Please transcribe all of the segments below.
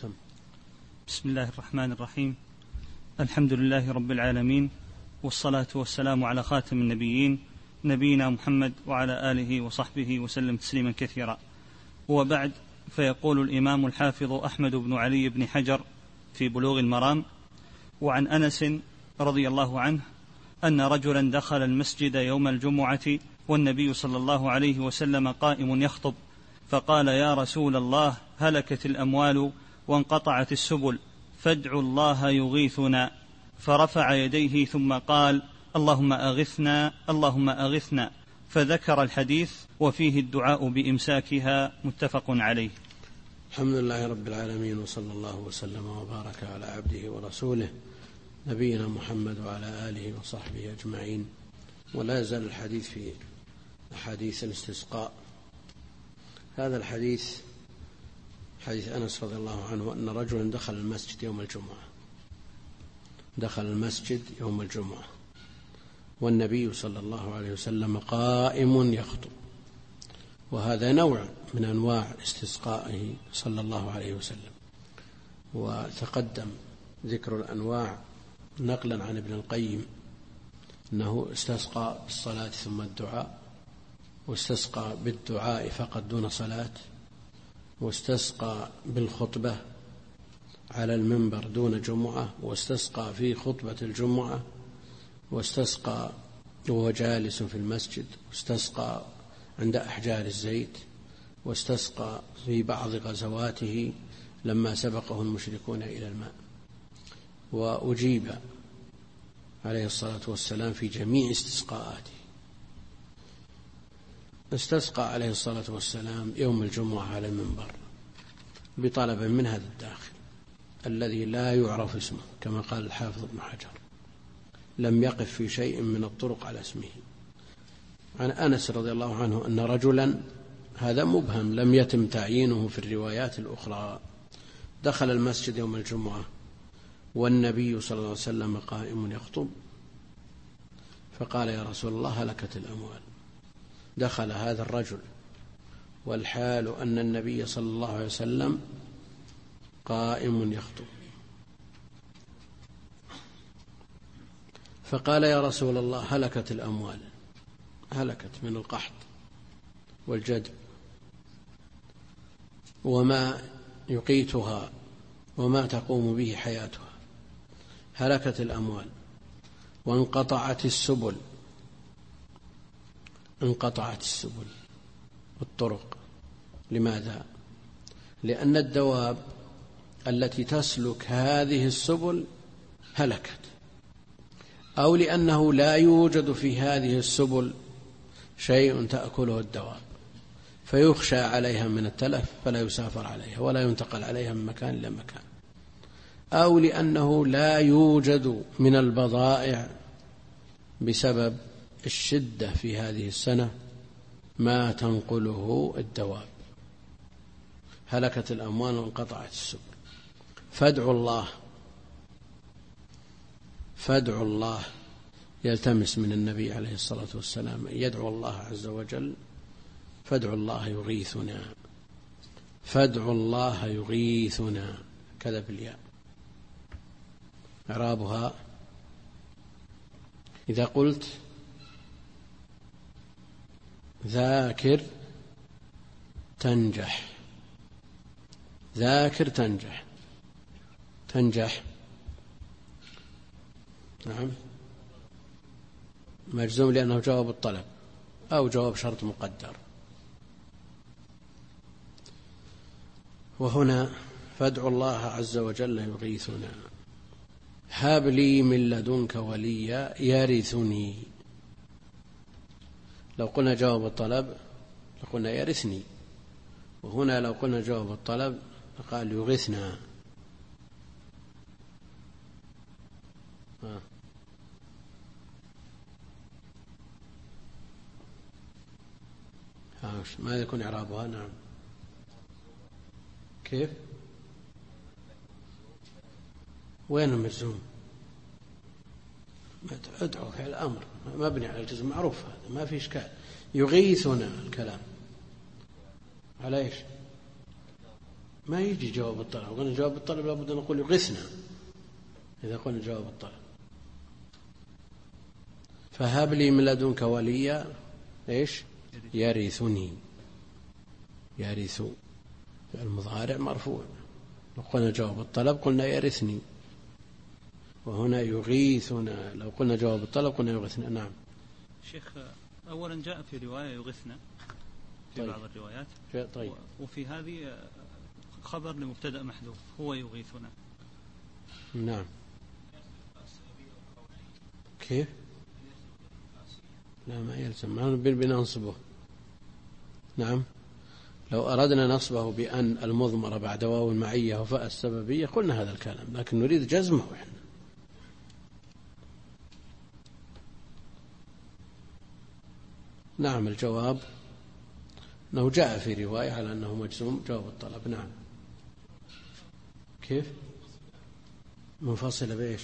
بسم الله الرحمن الرحيم. الحمد لله رب العالمين، والصلاة والسلام على خاتم النبيين نبينا محمد وعلى آله وصحبه وسلم تسليما كثيرا. وبعد، فيقول الإمام الحافظ أحمد بن علي بن حجر في بلوغ المرام: وعن أنس رضي الله عنه أن رجلا دخل المسجد يوم الجمعة والنبي صلى الله عليه وسلم قائم يخطب، فقال: يا رسول الله، هلكت الأموال وانقطعت السبل، فادعوا الله يغيثنا. فرفع يديه ثم قال: اللهم أغثنا اللهم أغثنا، فذكر الحديث وفيه الدعاء بإمساكها، متفق عليه. الحمد لله رب العالمين، وصلى الله وسلم وبارك على عبده ورسوله نبينا محمد وعلى آله وصحبه أجمعين. ولا يزال الحديث في أحاديث الاستسقاء. هذا الحديث حديث أنس رضي الله عنه أن رجلا دخل المسجد يوم الجمعة والنبي صلى الله عليه وسلم قائم يخطب، وهذا نوع من أنواع استسقائه صلى الله عليه وسلم. وتقدم ذكر الأنواع نقلا عن ابن القيم أنه استسقى بالصلاة ثم الدعاء، واستسقى بالدعاء فقط دون صلاة، واستسقى بالخطبة على المنبر دون جمعة، واستسقى في خطبة الجمعة، واستسقى وهو جالس في المسجد، واستسقى عند أحجار الزيت، واستسقى في بعض غزواته لما سبقه المشركون إلى الماء، وأجيب عليه الصلاة والسلام في جميع استسقاءاته. استسقى عليه الصلاة والسلام يوم الجمعة على المنبر بطلب من هذا الداخل الذي لا يعرف اسمه، كما قال الحافظ ابن حجر، لم يقف في شيء من الطرق على اسمه. عن أنس رضي الله عنه أن رجلا، هذا مبهم لم يتم تعيينه في الروايات الأخرى، دخل المسجد يوم الجمعة والنبي صلى الله عليه وسلم قائم يخطب، فقال: يا رسول الله، هلكت الأموال. دخل هذا الرجل والحال أن النبي صلى الله عليه وسلم قائم يخطب، فقال: يا رسول الله، هلكت الأموال. هلكت من القحط والجدب وما يقيتها وما تقوم به حياتها. هلكت الأموال وانقطعت السبل. انقطعت السبل والطرق. لماذا؟ لأن الدواب التي تسلك هذه السبل هلكت، أو لأنه لا يوجد في هذه السبل شيء تأكله الدواب فيخشى عليها من التلف فلا يسافر عليها ولا ينتقل عليها من مكان إلى مكان، أو لأنه لا يوجد من البضائع بسبب الشدة في هذه السنة ما تنقله الدواب. هلكت الأموال وانقطعت السبل. فادعوا الله، يلتمس من النبي عليه الصلاة والسلام أن يدعو الله عز وجل. فادعوا الله يغيثنا. فادعوا الله يغيثنا، كذا بالياء. إعرابها: إذا قلت ذاكر تنجح. ذاكر تنجح. تنجح، نعم، مجزوم لأنه جواب الطلب أو جواب شرط مقدر. وهنا فادعوا الله عز وجل يغيثنا. هب لي من لدنك وليا يرثني. لو قلنا جواب الطلب لقلنا يرثني، وهنا لو قلنا جواب الطلب فقال يغثنا. ماذا يكون إعرابها؟ نعم، كيف؟ وين المجزوم؟ ادعو فعل الأمر مبني على الجزم، معروف هذا، ما في إشكال. يغيثنا الكلام على إيش؟ ما يجي جواب الطلب. قلنا جواب الطلب لابد أن نقول يغثنا إذا قلنا جواب الطلب. فهب لي من لدنك وليا إيش؟ يرثني. يرث المضارع مرفوع. لو قلنا جواب الطلب قلنا يرثني، وهنا يغيثنا. لو قلنا جواب الطلب قلنا يغيثنا. نعم شيخ، أولا جاء في رواية يغيثنا في بعض الروايات، طيب. وفي هذه خبر لمبتدأ محذوف هو يغيثنا. نعم. كيف؟ لا ما يلزم، ما بننصبه. نعم، لو أردنا نصبه بأن المضمرة بعد واو المعية وفاء السببية قلنا هذا الكلام، لكن نريد جزمه إحنا. نعم، الجواب أنه جاء في رواية على أنه مجزوم جواب الطلب. نعم. كيف؟ منفصلة بإيش؟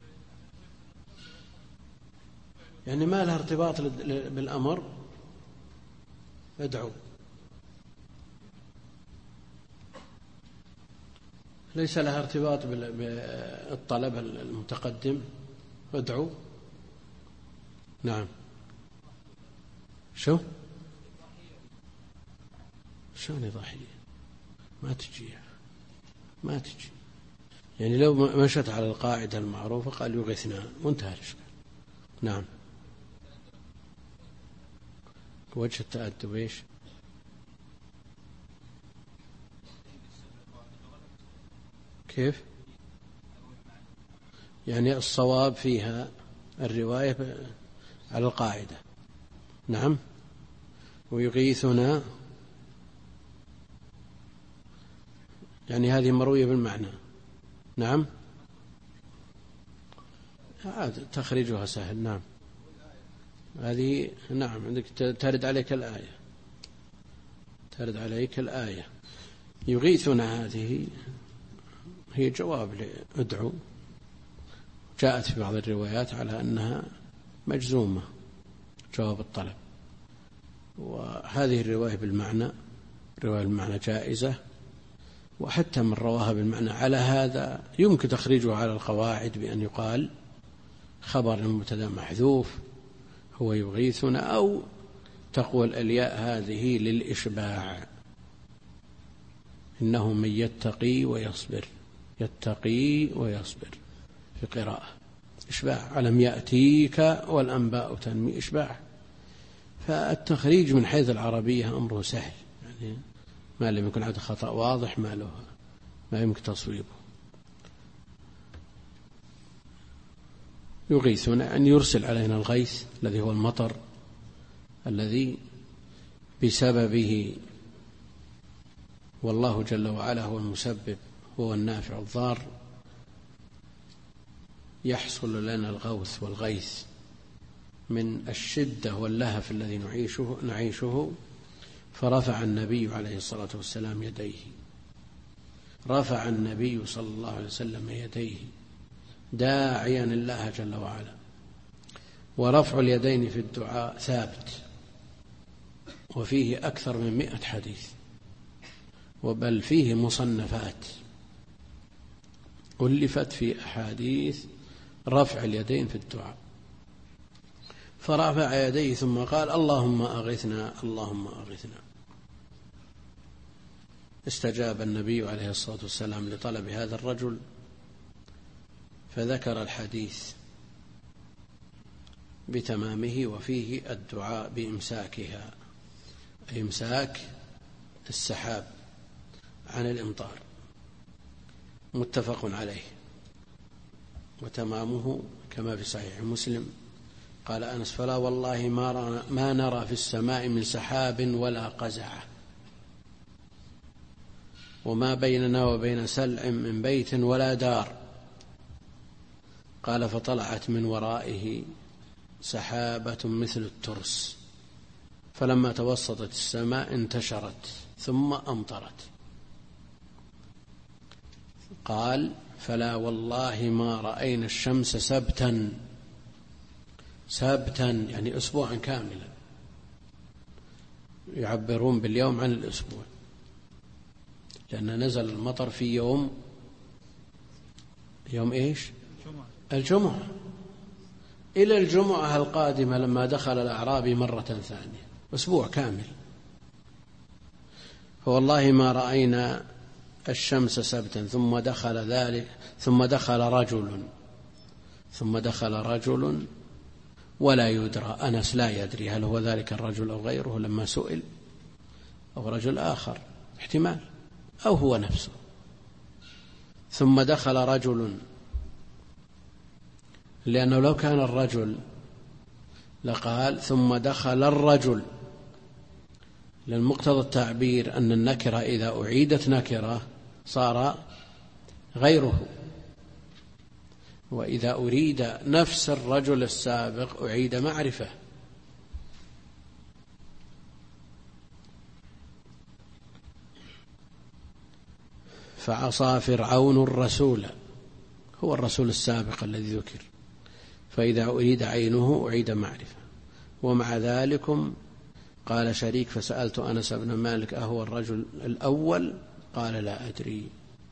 يعني ما لها ارتباط بالأمر. ادعو ليس لها ارتباط بالطلب المتقدم. ادعو. نعم. شو ضحية؟ ما تجي. يعني لو مشت على القاعدة المعروفة قال يغثنا منتهى الإشكال. نعم. وجه التأدب إيش؟ كيف؟ يعني الصواب فيها الرواية على القاعدة. نعم. ويغيثنا يعني هذه مروية بالمعنى. نعم، تخريجها سهل. نعم، هذه نعم عندك ترد عليك الآية. يغيثنا هذه هي جواب لأدعو، جاءت في بعض الروايات على أنها مجزومة جواب الطلب، وهذه الرواية بالمعنى جائزة، وحتى من رواها بالمعنى على هذا يمكن تخريجه على القواعد بأن يقال خبر المبتدأ محذوف هو يغيثنا، أو تقول الياء هذه للإشباع. إنه من يتقي ويصبر في قراءة إشباع. ألم يأتيك والأنباء تنمي إشباع. فالتخريج من حيث العربية أمره سهل، يعني ما لم يكن عنده خطأ واضح ما يمكن تصويبه. يغيثنا أن يرسل علينا الغيث الذي هو المطر الذي بسببه والله جل وعلا هو المسبب، هو النافع الضار، يحصل لنا الغوث والغيث من الشدة واللهف الذي نعيشه. فرفع النبي عليه الصلاة والسلام يديه، رفع النبي صلى الله عليه وسلم يديه داعيا الله جل وعلا. ورفع اليدين في الدعاء ثابت، وفيه أكثر من 100 حديث، وبل فيه مصنفات ألفت في أحاديث رفع اليدين في الدعاء. فرفع يديه ثم قال اللهم أغثنا اللهم أغثنا. استجاب النبي عليه الصلاة والسلام لطلب هذا الرجل، فذكر الحديث بتمامه، وفيه الدعاء بإمساكها، إمساك السحاب عن الإمطار، متفق عليه. وتمامه كما في صحيح مسلم قال أنس فلا والله ما نرى في السماء من سحاب ولا قزعة، وما بيننا وبين سلع من بيت ولا دار. قال فطلعت من ورائه سحابة مثل الترس، فلما توسطت السماء انتشرت ثم أمطرت. قال فلا والله ما رأينا الشمس سبتا يعني أسبوعا كاملا، يعبرون باليوم عن الأسبوع، لأن نزل المطر في يوم إيش؟ الجمعة. إلى الجمعة القادمة لما دخل الأعرابي مرة ثانية، أسبوع كامل، فوالله ما رأينا الشمس سبتا ثم دخل رجل ولا يدرى. أنس لا يدري هل هو ذلك الرجل أو غيره لما سئل، أو رجل آخر احتمال، أو هو نفسه. ثم دخل رجل، لأنه لو كان الرجل لقال ثم دخل الرجل، لأن مقتضى التعبير أن النكرة إذا أعيدت نكرة صار غيره، وإذا أريد نفس الرجل السابق أعيد معرفة. فعصى فرعون الرسول، هو الرسول السابق الذي ذكر، فإذا أريد عينه أعيد معرفة. ومع ذلكم قال شريك فسألت أنس بن مالك أهو الرجل الأول؟ قال لا أدري.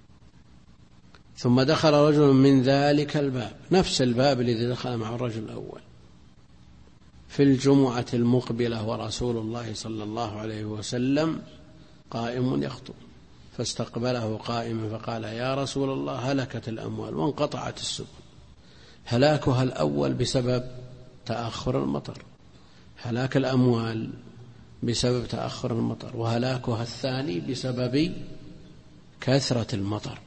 ثم دخل رجل من ذلك الباب، نفس الباب الذي دخل مع الرجل الأول، في الجمعة المقبلة ورسول الله صلى الله عليه وسلم قائم يخطب، فاستقبله قائما فقال يا رسول الله هلكت الأموال وانقطعت السبل. هلاكها الأول بسبب تأخر المطر، هلاك الأموال بسبب تأخر المطر، وهلاكها الثاني بسبب كثرة المطر.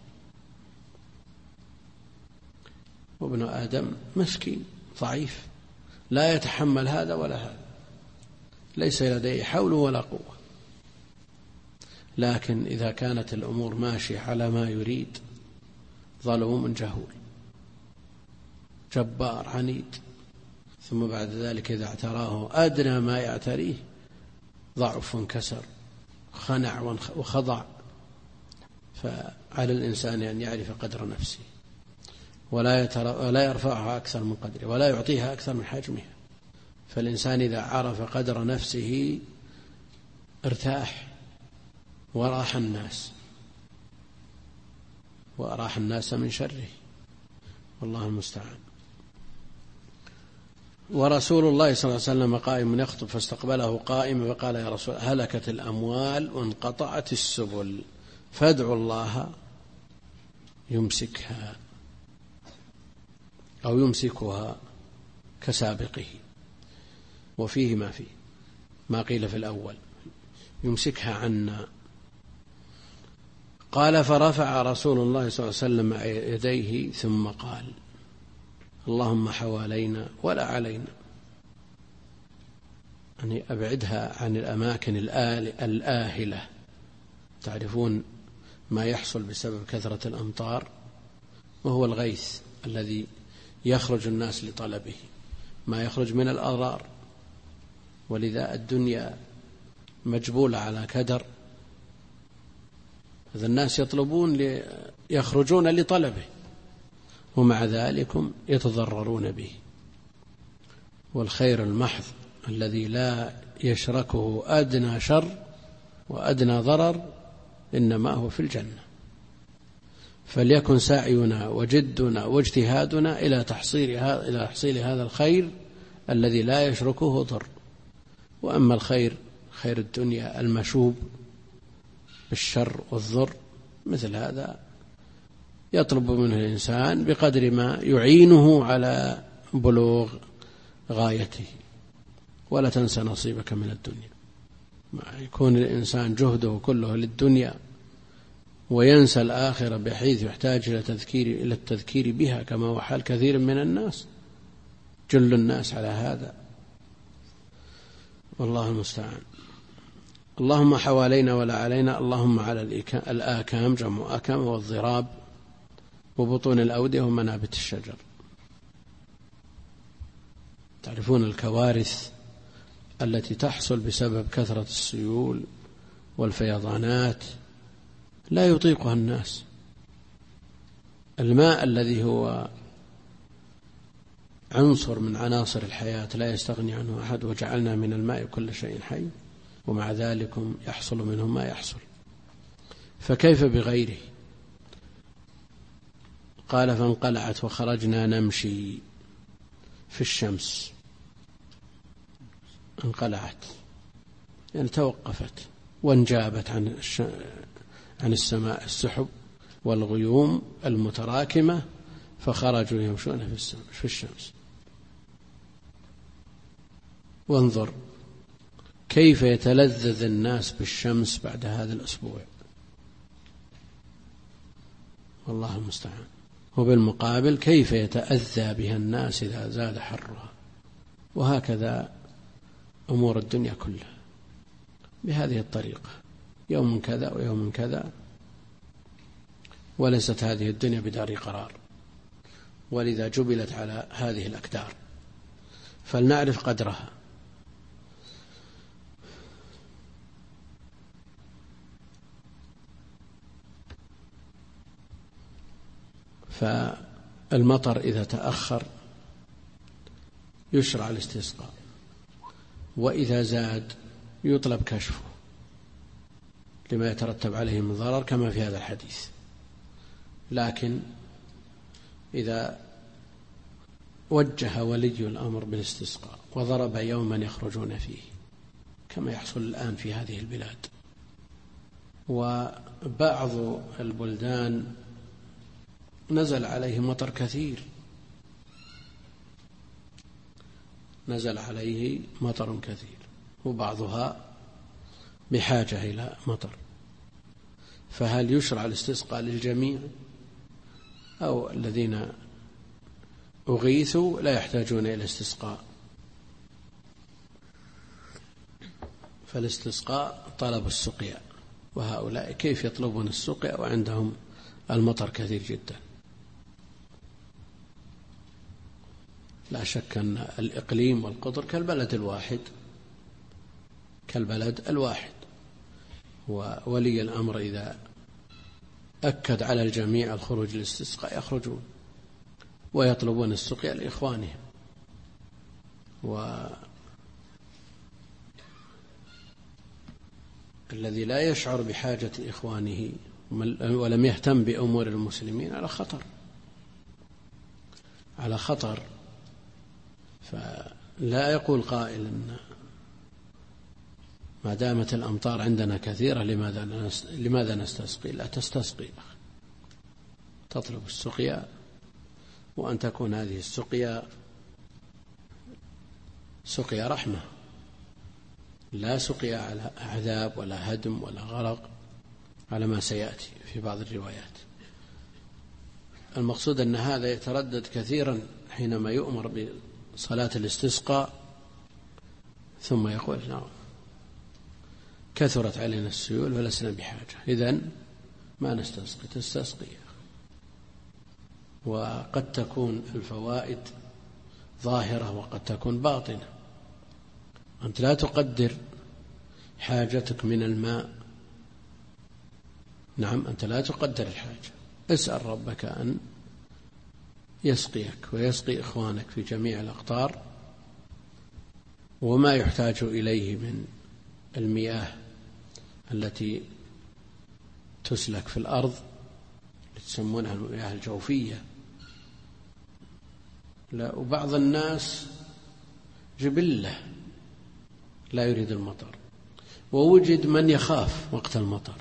وابن آدم مسكين ضعيف لا يتحمل هذا ولا هذا، ليس لديه حول ولا قوة. لكن إذا كانت الأمور ماشية على ما يريد ظلوم جهول جبار عنيد، ثم بعد ذلك إذا اعتراه أدنى ما يعتريه ضعف وانكسر، خنع وخضع. فعلى الإنسان أن يعرف قدر نفسه ولا يرفعها أكثر من قدره ولا يعطيها أكثر من حجمها. فالإنسان إذا عرف قدر نفسه ارتاح وراح الناس من شره، والله المستعان. ورسول الله صلى الله عليه وسلم قائم يخطب، فاستقبله قائم فقال يا رسول هلكت الأموال وانقطعت السبل، فادعوا الله يمسكها أو يمسكها كسابقه. وفيه ما قيل في الأول يمسكها عنا. قال فرفع رسول الله صلى الله عليه وسلم يديه ثم قال اللهم حوالينا ولا علينا، يعني أبعدها عن الأماكن الآهلة. تعرفون ما يحصل بسبب كثرة الأمطار، وهو الغيث الذي يخرج الناس لطلبه، ما يخرج من الأضرار. ولذا الدنيا مجبولة على كدر، هذا الناس يخرجون لطلبه، ومع ذلك يتضررون به. والخير المحض الذي لا يشركه أدنى شر وأدنى ضرر إنما هو في الجنة. فليكن سعينا وجدنا واجتهادنا إلى تحصيل هذا الخير الذي لا يشركه ضر. وأما خير الدنيا المشوب بالشر والضر مثل هذا يطلب منه الإنسان بقدر ما يعينه على بلوغ غايته. ولا تنسى نصيبك من الدنيا. ما يكون الإنسان جهده كله للدنيا وينسى الآخرة بحيث يحتاج إلى التذكير بها، كما هو حال كثير من الناس، جل الناس على هذا، والله المستعان. اللهم حوالينا ولا علينا، اللهم على الآكام جمع أكام والضراب وبطون الأودية ومنابت الشجر. تعرفون الكوارث التي تحصل بسبب كثرة السيول والفيضانات لا يطيقها الناس. الماء الذي هو عنصر من عناصر الحياة لا يستغني عنه أحد، وجعلنا من الماء كل شيء حي، ومع ذلك يحصل منه ما يحصل. فكيف بغيره؟ قال فانقلعت وخرجنا نمشي في الشمس. انقلعت يعني توقفت وانجابت عن السماء السحب والغيوم المتراكمة، فخرجوا يمشون في الشمس. وانظر كيف يتلذذ الناس بالشمس بعد هذا الأسبوع، والله المستعان. وبالمقابل كيف يتأذى بها الناس إذا زاد حرها. وهكذا أمور الدنيا كلها بهذه الطريقة، يوم كذا ويوم كذا. وليست هذه الدنيا بدار قرار، ولذا جبلت على هذه الأكدار، فلنعرف قدرها. فالمطر إذا تأخر يشرع الاستسقاء، وإذا زاد يطلب كشفه لما يترتب عليه من ضرر كما في هذا الحديث. لكن إذا وجه ولي الأمر بالاستسقاء وضرب يوما يخرجون فيه كما يحصل الآن في هذه البلاد، وبعض البلدان نزل عليه مطر كثير، نزل عليه مطر كثير، وبعضها بحاجة إلى مطر، فهل يشرع الاستسقاء للجميع أو الذين أغيثوا لا يحتاجون إلى استسقاء؟ فالاستسقاء طلب السقيا، وهؤلاء كيف يطلبون السقيا وعندهم المطر كثير جدا؟ لا شك أن الإقليم والقطر كالبلد الواحد، وولي الأمر إذا أكد على الجميع الخروج للاستسقاء يخرجون ويطلبون السقيا لإخوانهم. والذي لا يشعر بحاجة إخوانه ولم يهتم بأمور المسلمين على خطر. فلا يقول قائل إن ما دامت الأمطار عندنا كثيرة لماذا نستسقي؟ لا تستسقي، تطلب السقيا، وأن تكون هذه السقيا سقيا رحمة، لا سقيا على عذاب ولا هدم ولا غرق على ما سيأتي في بعض الروايات. المقصود أن هذا يتردد كثيرا حينما يؤمر بصلاة الاستسقاء ثم يقول نعم كثرت علينا السيول فلسنا بحاجة، إذن ما نستسقي. تستسقي، وقد تكون الفوائد ظاهرة وقد تكون باطنة. أنت لا تقدر حاجتك من الماء، نعم أنت لا تقدر الحاجة، اسأل ربك أن يسقيك ويسقي إخوانك في جميع الأقطار، وما يحتاج إليه من المياه التي تسلك في الأرض تسمونها المياه الجوفية. لا، وبعض الناس جبلة لا يريد المطر، ووجد من يخاف وقت المطر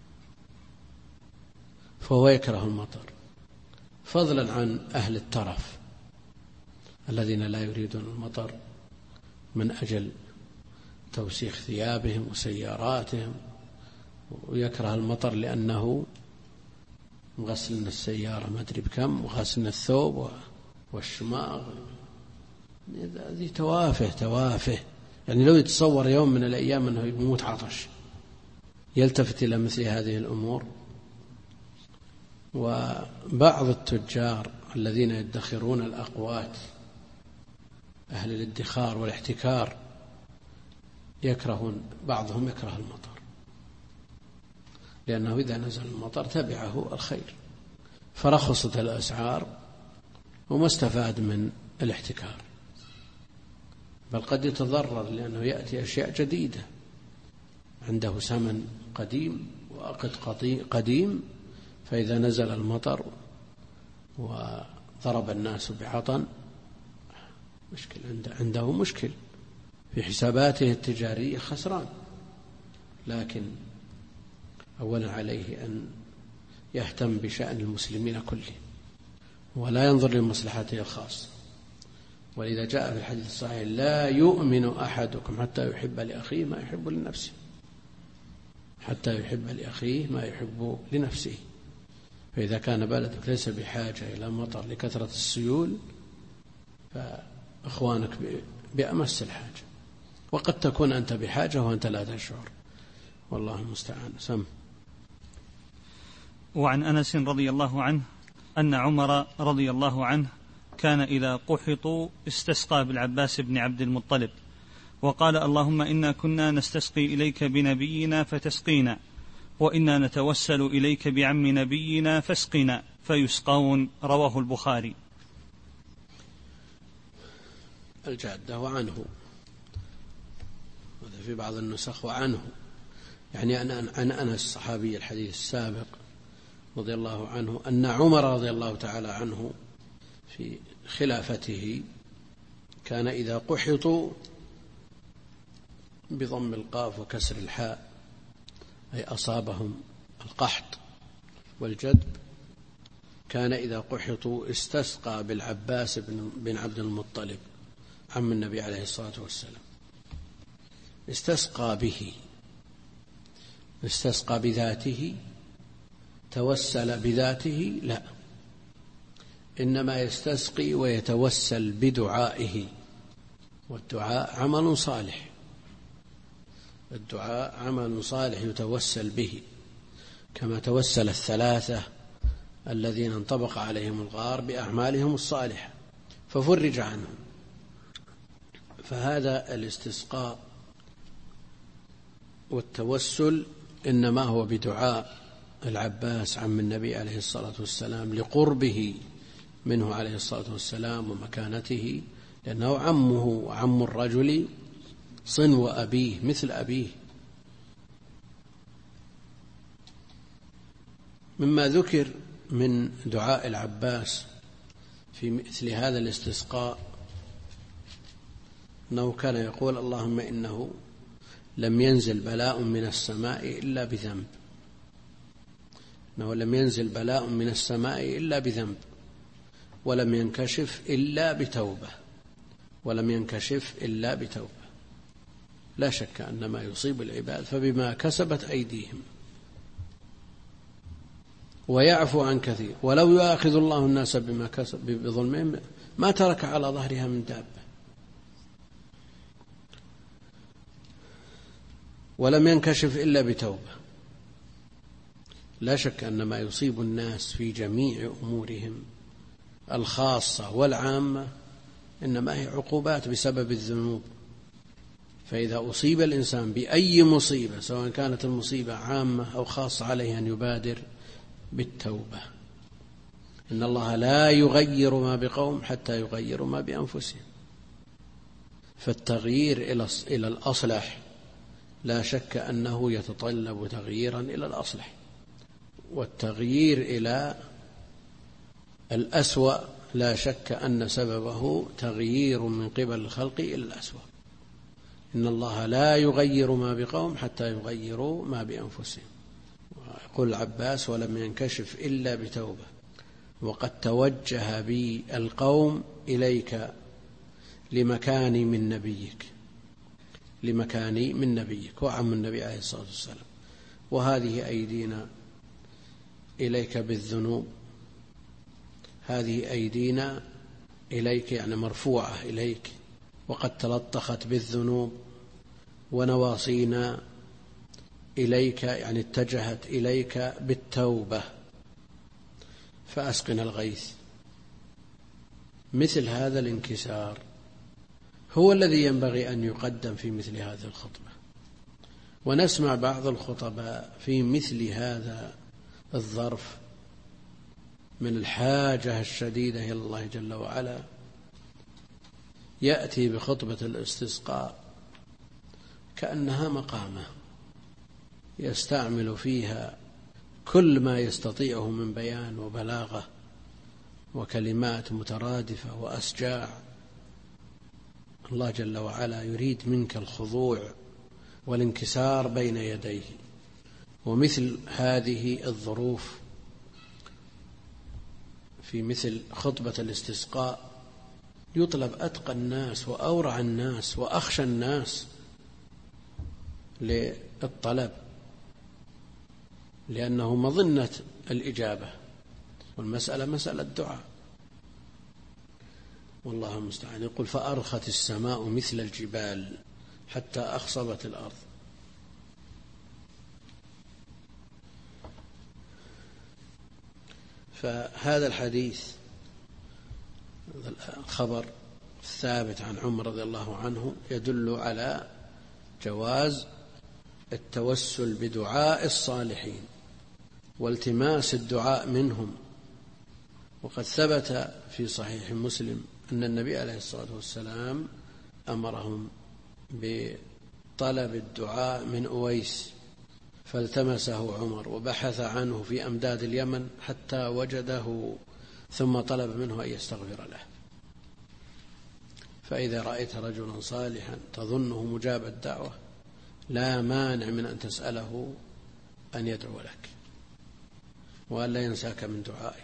فهو يكره المطر، فضلا عن أهل الترف الذين لا يريدون المطر من أجل توسيخ ثيابهم وسياراتهم، ويكره المطر لأنه غسلنا السيارة ما أدري بكم وغسلنا الثوب والشماغ. هذه توافه. يعني لو يتصور يوم من الأيام أنه يموت عطش يلتفت إلى مثل هذه الأمور. وبعض التجار الذين يدخرون الأقوات، أهل الادخار والاحتكار، بعضهم يكره المطر، لأنه إذا نزل المطر تبعه الخير، فرخصت الأسعار وما استفاد من الاحتكار، بل قد يتضرر لأنه يأتي أشياء جديدة عنده ثمن قديم وقت قديم، فإذا نزل المطر وضرب الناس بعطن مشكل، عنده مشكل في حساباته التجارية، خسران. لكن أولا عليه أن يهتم بشأن المسلمين كلهم ولا ينظر لمصلحته الخاصة. ولذا جاء في الحديث الصحيح: لا يؤمن أحدكم حتى يحب لأخيه ما يحب لنفسه، حتى يحب لأخيه ما يحب لنفسه. فإذا كان بلدك ليس بحاجة إلى مطر لكثرة السيول، فأخوانك بأمس الحاجة، وقد تكون أنت بحاجة وأنت لا تشعر، والله المستعان. سم. وعن أنس رضي الله عنه أن عمر رضي الله عنه كان إذا قحطوا استسقى بالعباس بن عبد المطلب وقال: اللهم إنا كنا نستسقي إليك بنبينا فتسقينا، وإنا نتوسل إليك بعم نبينا فاسقنا، فيسقون. رواه البخاري. الجادة وعنه، وهذا في بعض النسخ وعنه، يعني عن أنس الصحابي الحديث السابق رضي الله عنه أن عمر رضي الله تعالى عنه في خلافته كان إذا قحطوا بضم القاف وكسر الحاء، أي أصابهم القحط والجدب، كان إذا قحطوا استسقى بالعباس بن عبد المطلب عم النبي عليه الصلاة والسلام. استسقى به، استسقى بذاته، توسل بذاته، لا، إنما يستسقي ويتوسل بدعائه، والدعاء عمل صالح، الدعاء عمل صالح يتوسل به، كما توسل الثلاثة الذين انطبق عليهم الغار بأعمالهم الصالحة ففرج عنهم. فهذا الاستسقاء والتوسل إنما هو بدعاء العباس عم النبي عليه الصلاة والسلام لقربه منه عليه الصلاة والسلام ومكانته، لأنه عمه وعم الرجل صنو أبيه مثل أبيه. مما ذكر من دعاء العباس في مثل هذا الاستسقاء أنه كان يقول: اللهم إنه لم ينزل بلاء من السماء إلا بذنب، إنه لم ينزل بلاء من السماء إلا بذنب، ولم ينكشف إلا بتوبة، ولم ينكشف إلا بتوبة. لا شك أن ما يصيب العباد فبما كسبت أيديهم، ويعفو عن كثير، ولو يؤاخذ الله الناس بما كسب بظلمهم ما ترك على ظهرها من دابة. ولم ينكشف إلا بتوبة. لا شك أن ما يصيب الناس في جميع أمورهم الخاصة والعامة إنما هي عقوبات بسبب الذنوب. فإذا أصيب الإنسان بأي مصيبة سواء كانت المصيبة عامة أو خاصة عليه أن يبادر بالتوبة. إن الله لا يغير ما بقوم حتى يغيروا ما بأنفسهم. فالتغيير إلى الأصلح لا شك أنه يتطلب تغييرا إلى الأصلح، والتغيير إلى الأسوأ لا شك أن سببه تغيير من قبل الخلق إلى الأسوأ. إن الله لا يغير ما بقوم حتى يغيروا ما بأنفسهم. يقول العباس: ولم ينكشف إلا بتوبة، وقد توجه بي القوم إليك لمكاني من نبيك، لمكاني من نبيك وعم النبي عليه الصلاة والسلام، وهذه أيدينا إليك بالذنوب، هذه أيدينا إليك يعني مرفوعة إليك، وقد تلطخت بالذنوب، ونواصينا إليك يعني اتجهت إليك بالتوبة، فأسقنا الغيث. مثل هذا الانكسار هو الذي ينبغي أن يقدم في مثل هذه الخطبة. ونسمع بعض الخطباء في مثل هذا الظرف من الحاجة الشديدة إلى الله جل وعلا يأتي بخطبة الاستسقاء كأنها مقامة، يستعمل فيها كل ما يستطيعه من بيان وبلاغة وكلمات مترادفة وأسجاع. الله جل وعلا يريد منك الخضوع والانكسار بين يديه. ومثل هذه الظروف في مثل خطبة الاستسقاء يطلب أتقى الناس وأورع الناس وأخشى الناس للطلب، لأنه مظنة الإجابة، والمسألة مسألة دعاء. والله المستعان. يقول فأرخت السماء مثل الجبال حتى أخصبت الأرض. فهذا الحديث الخبر الثابت عن عمر رضي الله عنه يدل على جواز التوسل بدعاء الصالحين والتماس الدعاء منهم. وقد ثبت في صحيح مسلم أن النبي عليه الصلاة والسلام أمرهم بطلب الدعاء من أويس، فالتمسه عمر وبحث عنه في أمداد اليمن حتى وجده، ثم طلب منه أن يستغفر له. فإذا رأيت رجلا صالحا تظنه مجاب الدعوة لا مانع من أن تسأله أن يدعو لك وأن لا ينساك من دعائه.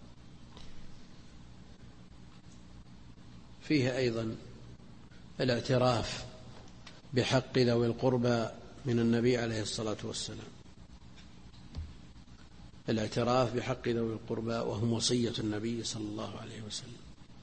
فيه أيضا الاعتراف بحق ذوي القربى من النبي عليه الصلاة والسلام، الاعتراف بحق ذوي القربى وهم وصية النبي صلى الله عليه وسلم.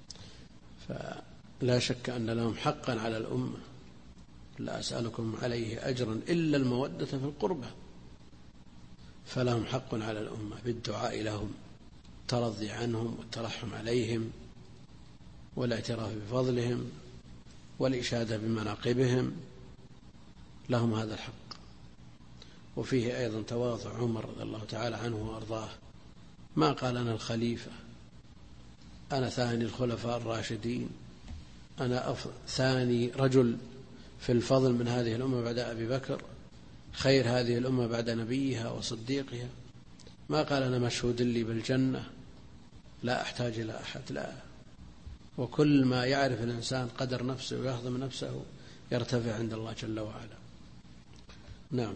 فلا شك أن لهم حقا على الأمة، لا أسألكم عليه أجرا إلا المودة في القربى، فلهم حق على الأمة بالدعاء لهم، الترضي عنهم والترحم عليهم والاعتراف بفضلهم والإشادة بمناقبهم، لهم هذا الحق. وفيه أيضا تواضع عمر رضي الله تعالى عنه وأرضاه، ما قال أنا الخليفة، أنا ثاني الخلفاء الراشدين، أنا ثاني رجل في الفضل من هذه الأمة بعد أبي بكر، خير هذه الأمة بعد نبيها وصديقها. ما قال أنا مشهود لي بالجنة لا أحتاج إلى أحد، لا. وكل ما يعرف الإنسان قدر نفسه ويهضم نفسه يرتفع عند الله جل وعلا. نعم.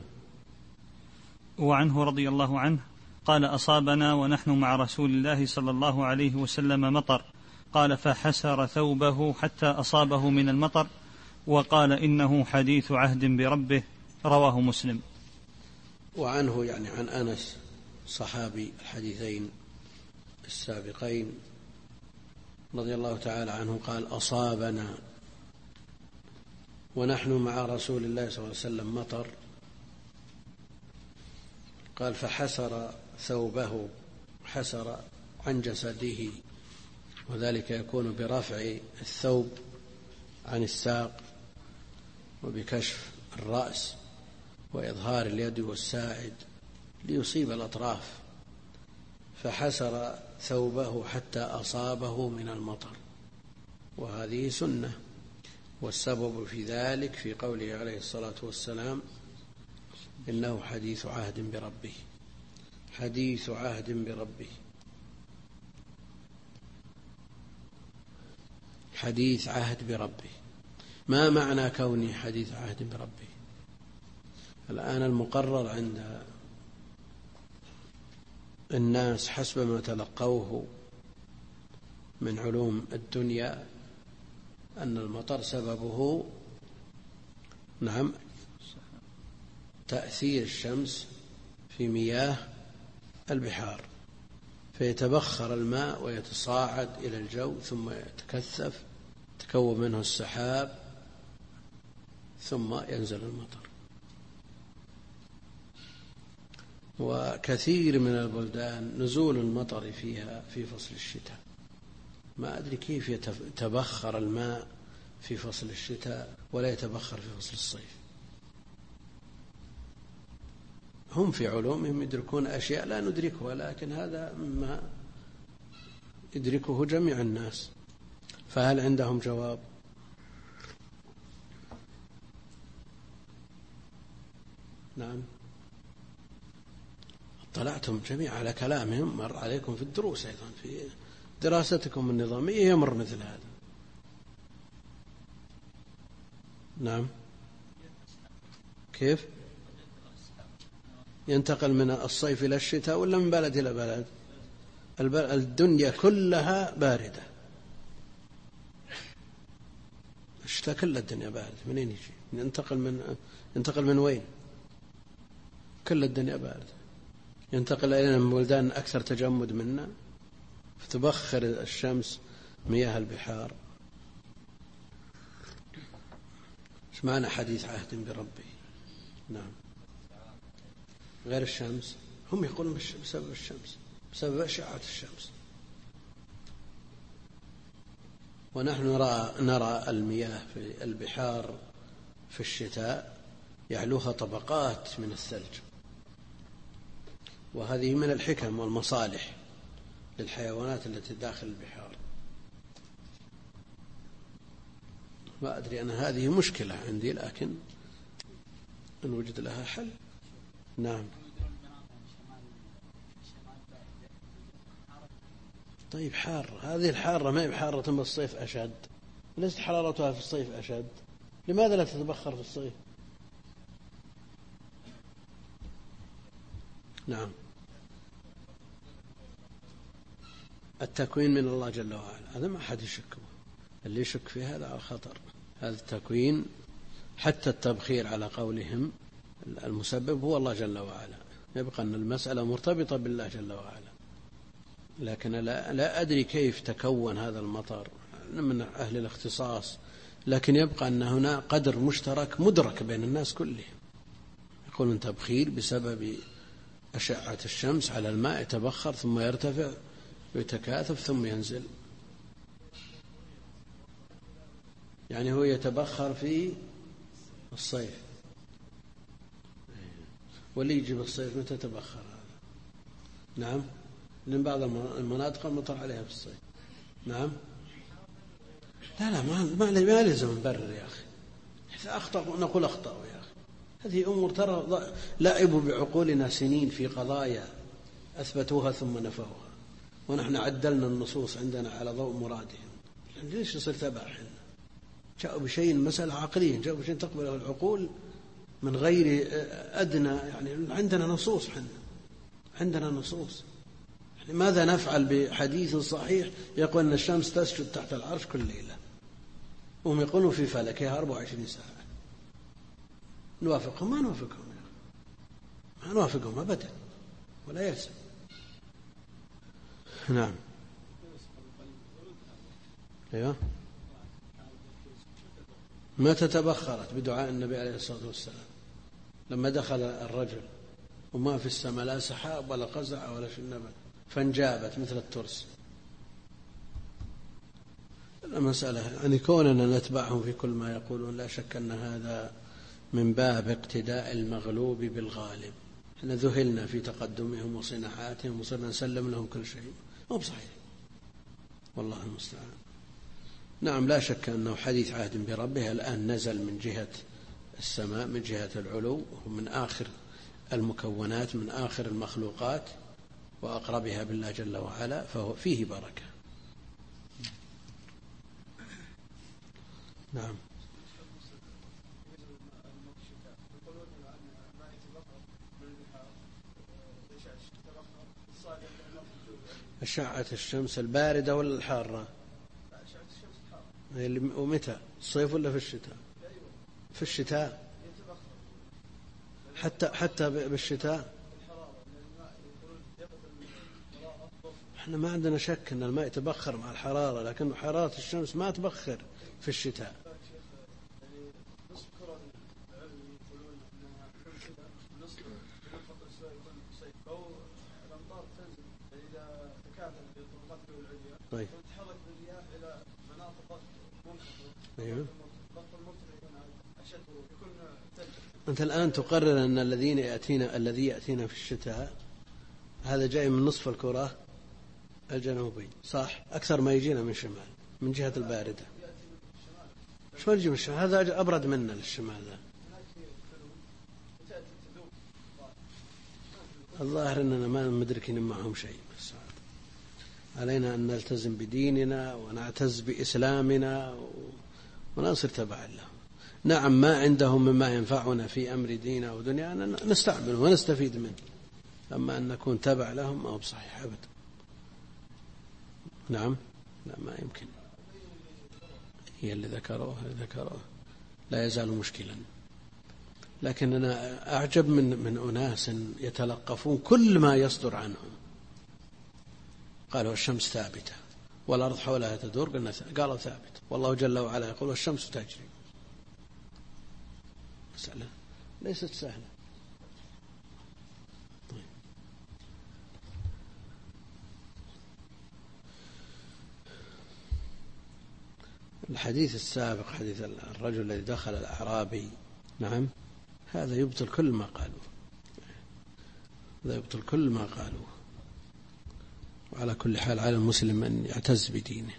وعنه رضي الله عنه قال أصابنا ونحن مع رسول الله صلى الله عليه وسلم مطر، قال فحسر ثوبه حتى أصابه من المطر، وقال إنه حديث عهد بربه، رواه مسلم. وعنه يعني عن أنس صحابي الحديثين السابقين رضي الله تعالى عنه قال أصابنا ونحن مع رسول الله صلى الله عليه وسلم مطر، قال فحسر ثوبه، حسر عن جسده، وذلك يكون برفع الثوب عن الساق وبكشف الرأس وإظهار اليد والساعد ليصيب الأطراف. فحسر ثوبه حتى أصابه من المطر، وهذه سنة. والسبب في ذلك في قوله عليه الصلاة والسلام إنه حديث عهد بربه، حديث عهد بربه، حديث عهد بربه. ما معنى كونه حديث عهد بربه؟ الآن المقرر عند الناس حسب ما تلقوه من علوم الدنيا أن المطر سببه نعم تأثير الشمس في مياه البحار، فيتبخر الماء ويتصاعد إلى الجو ثم يتكثف، تكون منه السحاب، ثم ينزل المطر. وكثير من البلدان نزول المطر فيها في فصل الشتاء، ما أدري كيف يتبخر الماء في فصل الشتاء ولا يتبخر في فصل الصيف. هم في علومهم يدركون أشياء لا ندركها، لكن هذا مما يدركه جميع الناس. فهل عندهم جواب؟ نعم. طلعتم جميعا على كلامهم، مر عليكم في الدروس أيضا في دراستكم النظامية يمر مثل هذا. نعم. كيف ينتقل من الصيف إلى الشتاء ولا من بلد إلى بلد؟ الدنيا كلها باردة، الشتاء كل الدنيا باردة. منين يجي؟ ينتقل من وين؟ كل الدنيا باردة. ينتقل إلى بلدان أكثر تجمد منا، فتبخر الشمس مياه البحار. ايش معنى حديث عهد بربه؟ نعم. غير الشمس، هم يقولون بسبب الشمس، بسبب أشعة الشمس. ونحن نرى المياه في البحار في الشتاء يعلوها طبقات من الثلج، وهذه من الحكم والمصالح للحيوانات التي داخل البحار. ما أدري أنا، هذه مشكلة عندي، لكن نوجد لها حل. نعم. طيب حار، هذه الحارة ما هي بحارة بالصيف أشد، ليست حرارتها في الصيف أشد، لماذا لا تتبخر في الصيف؟ نعم. التكوين من الله جل وعلا، هذا ما أحد يشك، اللي يشك في هذا على خطر. هذا التكوين حتى التبخير على قولهم المسبب هو الله جل وعلا، يبقى أن المسألة مرتبطة بالله جل وعلا. لكن لا أدري كيف تكون هذا المطر من أهل الاختصاص، لكن يبقى أن هنا قدر مشترك مدرك بين الناس كلهم. يقولون تبخير بسبب أشعة الشمس على الماء، يتبخر ثم يرتفع ويتكاثف ثم ينزل. يعني هو يتبخر في الصيف، واللي يجي بالصيف متى تبخر هذا؟ نعم. لأن بعض المناطق المطر عليها في الصيف. نعم. لا ما لازم نبرر يا أخي، إذا أخطأ نقول أخطأ يا أخي. هذه أمور ترى لعبوا بعقولنا سنين في قضايا أثبتوها ثم نفوها، ونحن عدلنا النصوص عندنا على ضوء مرادهم. ليش يصير تبع حنا؟ جاءوا بشيء مسألة عقلية، جاءوا بشيء تقبله العقول من غير أدنى، يعني عندنا نصوص، حنا عندنا نصوص. يعني ماذا نفعل بحديث صحيح يقول أن الشمس تسجد تحت العرش كل ليلة، وهم يقولون في فلكها 24 ساعة؟ نوافقهم؟ ما نوافقهم يا أخي، ما نوافقهم أبدا ولا يلزم. نعم. أيوه. متى تبخرت؟ بدعاء النبي عليه الصلاة والسلام لما دخل الرجل وما في السماء لا سحاب ولا قزع ولا شيء نبت، فانجابت مثل الترس. المسألة يعني كوننا نتبعهم في كل ما يقولون، لا شك أن هذا من باب اقتداء المغلوب بالغالب. احنا ذهلنا في تقدمهم وصناعاتهم وصرنا نسلم لهم كل شيء، مو بصحيح، والله المستعان. نعم، لا شك أنه حديث عهد بربه الآن نزل من جهة السماء، من جهة العلو، ومن آخر المكونات، من آخر المخلوقات، وأقربها بالله جل وعلا، فهو فيه بركة. نعم. أشعة الشمس الباردة ولا الحارة؟ ومتى؟ الصيف ولا في الشتاء؟ في الشتاء، حتى بالشتاء. احنا ما عندنا شك أن الماء يتبخر مع الحرارة، لكن حرارة الشمس ما تبخر في الشتاء. طيب. أيوه. أنت الآن تقرر أن الذي يأتينا في الشتاء هذا جاي من نصف الكرة الجنوبي، صح؟ أكثر ما يجينا من شمال، من جهة الباردة. شو يجي من الشمال؟ هذا أبرد منا للشمال. الظاهر أننا ما مدركين معهم شيء، بس علينا أن نلتزم بديننا ونعتز بإسلامنا ونصير تبعا له. نعم ما عندهم مما ينفعنا في أمر ديننا ودنيانا نستعمله ونستفيد منه، أما أن نكون تبع لهم أو بصحيح أبدا. نعم لا ما يمكن، هي اللي ذكروه لا يزال مشكلا. لكن أنا أعجب من أناس يتلقفون كل ما يصدر عنهم. قالوا الشمس ثابتة والأرض حولها تدور، قالوا ثابت، والله جل وعلا يقول والشمس تجري. مسألة ليست سهلة. طيب. الحديث السابق حديث الرجل الذي دخل الأعرابي، نعم هذا يبطل كل ما قالوه، وعلى كل حال على المسلم أن يعتز بدينه.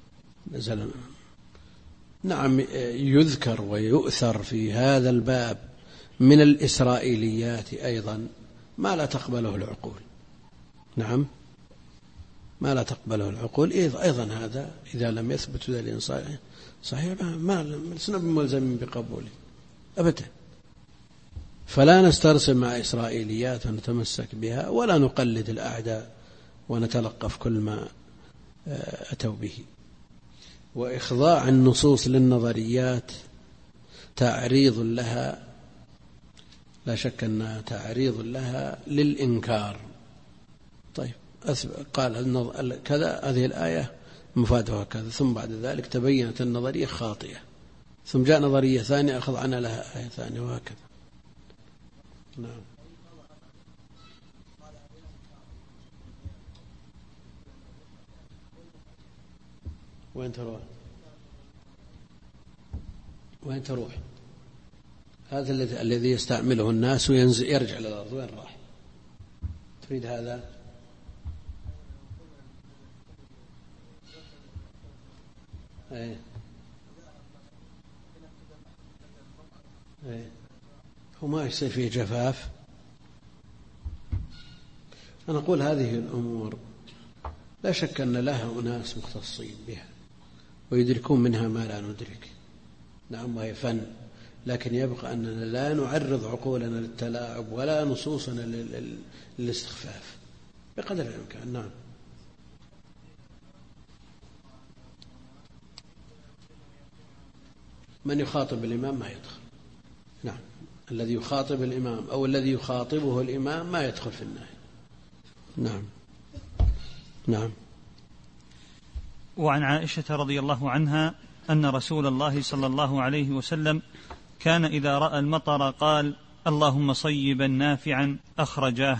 نعم يذكر ويؤثر في هذا الباب من الإسرائيليات أيضا ما لا تقبله العقول. نعم ما لا تقبله العقول أيضا هذا إذا لم يثبت ذلك صحيح ما لسنا بملزمين بقبوله أبدا. فلا نسترسل مع إسرائيليات ونتمسك بها، ولا نقلد الأعداء ونتلقف كل ما أتوا به. وإخضاع النصوص للنظريات تعريض لها، لا شك أنها تعريض لها للإنكار. طيب قال كذا، هذه الآية مفادها كذا، ثم بعد ذلك تبينت النظرية خاطئة، ثم جاء نظرية ثانية أخضعنا لها آية ثانية، وهكذا. نعم. وين تروح؟ هذا الذي يستعمله الناس وينزل يرجع للأرض، وين راح؟ تريد هذا؟ ايه هو ما يصير فيه جفاف. أنا أقول هذه الأمور لا شك أن لها أناس مختصين بها ويدركون منها ما لا ندرك. نعم وهي فن، لكن يبقى أننا لا نعرض عقولنا للتلاعب ولا نصوصنا للاستخفاف بقدر الإمكان. نعم. من يخاطب الإمام ما يدخل. نعم الذي يخاطب الإمام أو الذي يخاطبه الإمام ما يدخل في النهي. نعم. نعم. وعن عائشة رضي الله عنها أن رسول الله صلى الله عليه وسلم كان إذا رأى المطر قال اللهم صيبا نافعا، أخرجاه.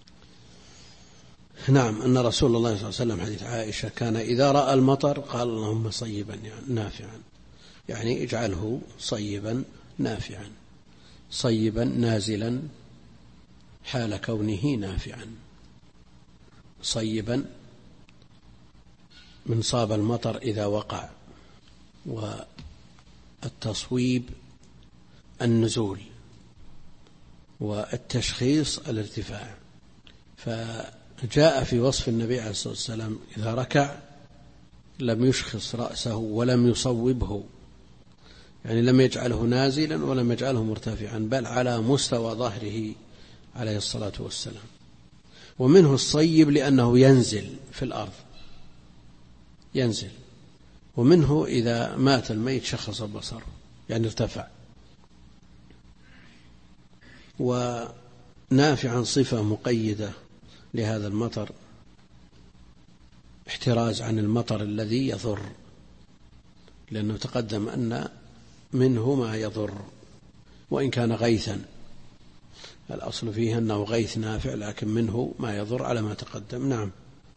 نعم أن رسول الله صلى الله عليه وسلم حديث عائشة كان إذا رأى المطر قال اللهم صيبا نافعا، يعني اجعله صيبا نافعا، صيبا نازلا حال كونه نافعا. صيبا من صاب المطر إذا وقع، والتصويب النزول، والتشخيص الارتفاع. فجاء في وصف النبي عليه الصلاة والسلام إذا ركع لم يشخص رأسه ولم يصوبه، يعني لم يجعله نازلا ولم يجعله مرتفعا، بل على مستوى ظهره عليه الصلاة والسلام. ومنه الصيب لأنه ينزل في الأرض، ينزل. ومنه إذا مات الميت شخص بصره، يعني ارتفع. ونافعا صفة مقيدة لهذا المطر، احتراز عن المطر الذي يضر، لأنه تقدم أن منه ما يضر وإن كان غيثا، الأصل فيه أنه غيث نافع، لكن منه ما يضر على ما تقدم. نعم.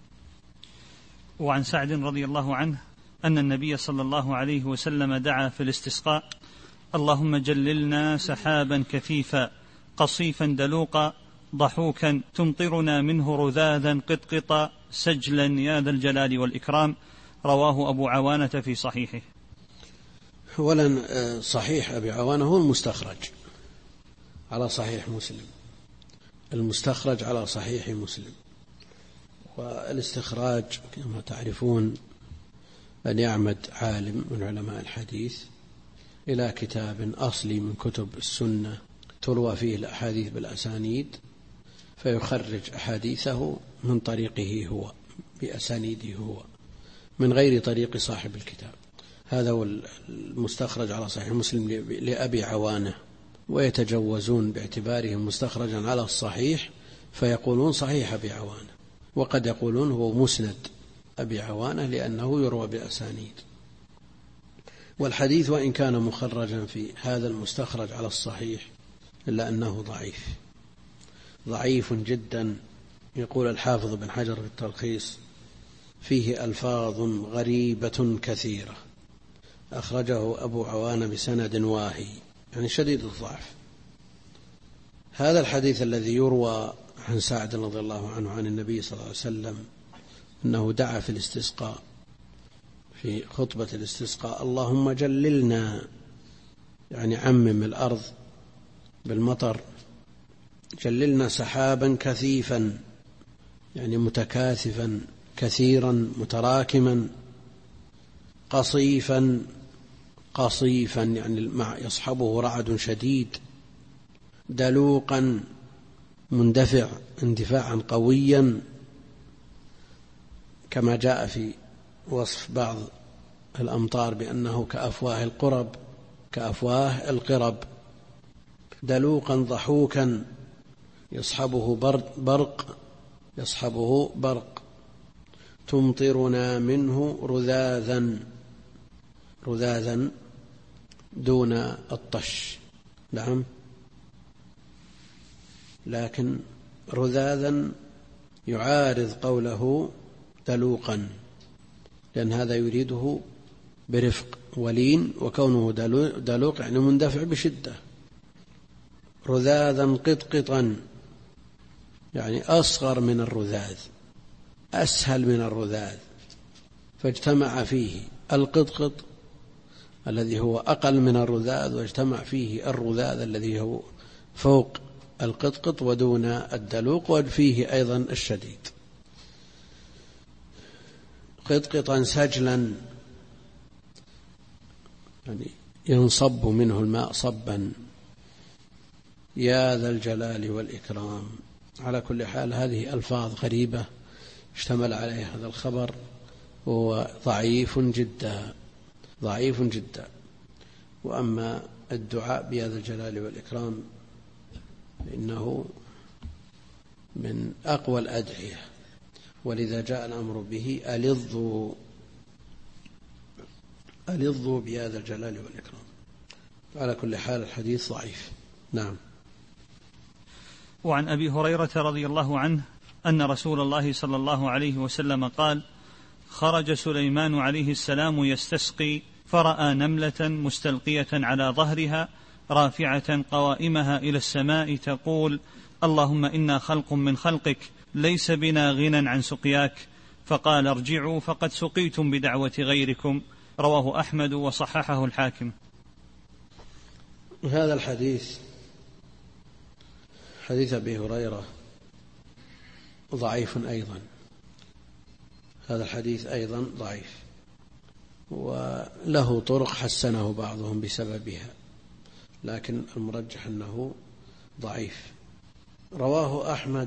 وعن سعد رضي الله عنه أن النبي صلى الله عليه وسلم دعا في الاستسقاء اللهم جللنا سحابا كثيفا قصيفا دلوقا ضحوكا تمطرنا منه رذاذا قطقطا سجلا يا ذا الجلال والإكرام. رواه أبو عوانة في صحيحه. أولا صحيح أبي عوانة هو المستخرج على صحيح مسلم. المستخرج على صحيح مسلم. والاستخراج كما تعرفون أن يعمد عالم من علماء الحديث إلى كتاب أصلي من كتب السنة تروى فيه الأحاديث بالأسانيد، فيخرج أحاديثه من طريقه هو بأسانيده هو من غير طريق صاحب الكتاب. هذا هو المستخرج على صحيح مسلم لأبي عوانة، ويتجوزون باعتباره مستخرجا على الصحيح فيقولون صحيح أبي عوانة، وقد يقولون هو مسند أبي عوانة لأنه يروى بأسانيد. والحديث وإن كان مخرجا في هذا المستخرج على الصحيح إلا أنه ضعيف جدا. يقول الحافظ بن حجر في التلخيص: فيه ألفاظ غريبة كثيرة أخرجه أبو عوانة بسند واهي، يعني شديد الضعف. هذا الحديث الذي يروى عن سعد رضي الله عنه عن النبي صلى الله عليه وسلم أنه دعا في الاستسقاء في خطبة الاستسقاء: اللهم جللنا، يعني عمم الأرض بالمطر، جللنا سحابا كثيفا، يعني متكاثفا كثيرا متراكما، قصيفا يعني يصحبه رعد شديد، دلوقا مندفع اندفاعا قويا، كما جاء في وصف بعض الأمطار بأنه كأفواه القرب، دلوقا ضحوكا يصحبه برق، تمطرنا منه رذاذا دون الطش. نعم، لكن رذاذا يعارض قوله دلوقا، لأن هذا يريده برفق ولين، وكونه دلوق يعني مندفع بشدة. رذاذا قطقطا يعني أصغر من الرذاذ، أسهل من الرذاذ، فاجتمع فيه القطقط الذي هو أقل من الرذاذ، واجتمع فيه الرذاذ الذي هو فوق القطقط ودون الدلوق، وفيه أيضا الشديد. قطقطا سجلا يعني ينصب منه الماء صبا، يا ذا الجلال والإكرام. على كل حال هذه ألفاظ غريبة اشتمل عليها هذا الخبر، وهو ضعيف جدا. وأما الدعاء بيا ذا الجلال والإكرام إنه من أقوى الأدعية، ولذا جاء الأمر به: ألظوا بيا ذا الجلال والإكرام. على كل حال الحديث ضعيف. نعم. وعن أبي هريرة رضي الله عنه أن رسول الله صلى الله عليه وسلم قال: خرج سليمان عليه السلام يستسقي، فرأى نملة مستلقية على ظهرها رافعة قوائمها إلى السماء تقول: اللهم إنا خلق من خلقك، ليس بنا غنى عن سقياك. فقال: ارجعوا فقد سقيتم بدعوة غيركم. رواه أحمد وصححه الحاكم. هذا الحديث حديث أبي هريرة ضعيف أيضا. هذا الحديث أيضا ضعيف، وله طرق حسنه بعضهم بسببها، لكن المرجح أنه ضعيف. رواه أحمد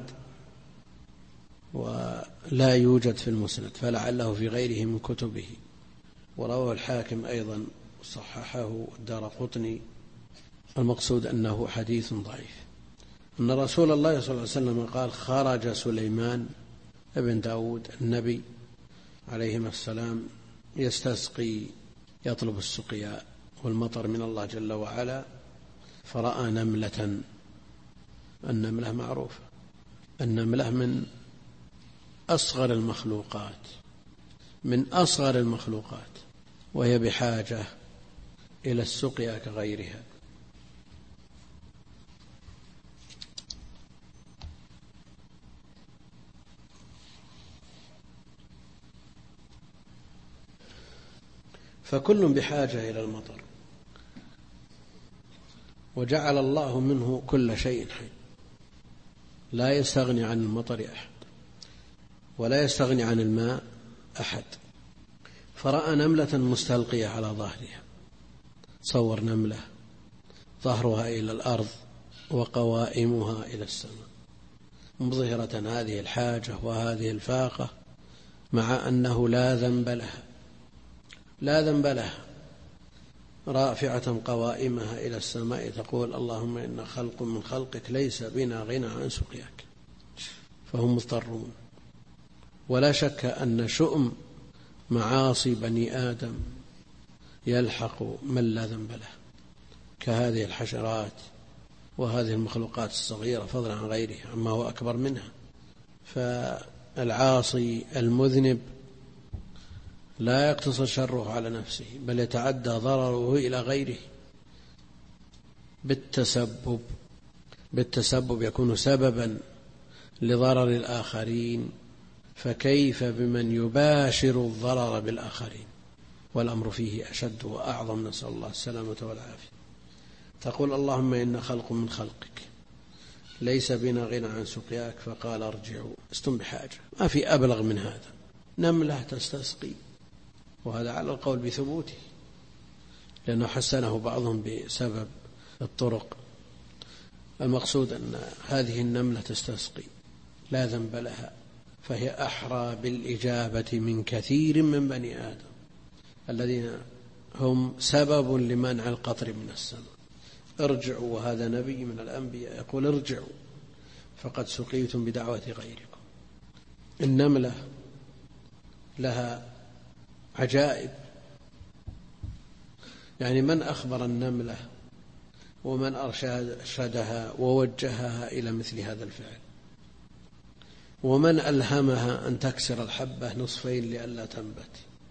ولا يوجد في المسند، فلعله في غيره من كتبه. ورواه الحاكم أيضا صححه الدارقطني. المقصود أنه حديث ضعيف. أن رسول الله صلى الله عليه وسلم قال: خرج سليمان ابن داود النبي عليهما السلام يستسقي، يطلب السقيا والمطر من الله جل وعلا، فرأى نملة. النملة معروفة، النملة من أصغر المخلوقات، وهي بحاجة إلى السقيا كغيرها. فكل بحاجة إلى المطر، وجعل الله منه كل شيء حي، لا يستغني عن المطر أحد ولا يستغني عن الماء أحد. فرأى نملة مستلقية على ظهرها، صور نملة ظهرها إلى الأرض وقوائمها إلى السماء، مظهرة هذه الحاجة وهذه الفاقة، مع أنه لا ذنب لها، رافعة قوائمها إلى السماء تقول اللهم إن خلق من خلقك ليس بنا غنى عن سقياك، فهم مضطرون. ولا شك أن شؤم معاصي بني آدم يلحق من لا ذنب له، كهذه الحشرات وهذه المخلوقات الصغيرة، فضلا عن غيرها عما هو أكبر منها. فالعاصي المذنب لا يقتصر شره على نفسه، بل يتعدى ضرره إلى غيره بالتسبب يكون سببا لضرر الآخرين، فكيف بمن يباشر الضرر بالآخرين؟ والأمر فيه أشد وأعظم، نسأل الله السلامة والعافية. تقول اللهم إن خلق من خلقك ليس بنا غنى عن سقياك، فقال ارجعوا استم بحاجة. ما في أبلغ من هذا. نملة تستسقي، وهذا على القول بثبوته، لأنه حسنه بعضهم بسبب الطرق. المقصود أن هذه النملة تستسقي لا ذنب لها، فهي أحرى بالإجابة من كثير من بني آدم الذين هم سبب لمنع القطر من السماء. ارجعوا، وهذا نبي من الأنبياء يقول ارجعوا فقد سقيتم بدعوة غيركم. النملة لها عجائب، يعني من أخبر النملة ومن أرشدها ووجهها إلى مثل هذا الفعل، ومن ألهمها أن تكسر الحبة نصفين لئلا تنبت؟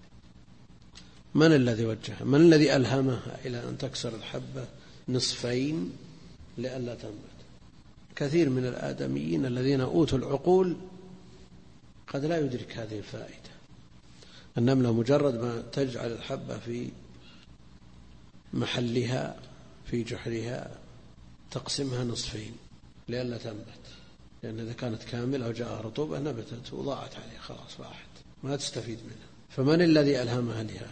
من الذي وجهها؟ من الذي ألهمها إلى أن تكسر الحبة نصفين لئلا تنبت؟ كثير من الآدميين الذين أوتوا العقول قد لا يدرك هذه الفائدة. النملة مجرد ما تجعل الحبة في محلها في جحرها تقسمها نصفين لئلا تنبت، لأن إذا كانت كاملة وجاءها رطوبة نبتت وضاعت عليها، خلاص راحت ما تستفيد منها. فمن الذي ألهمها لهذا؟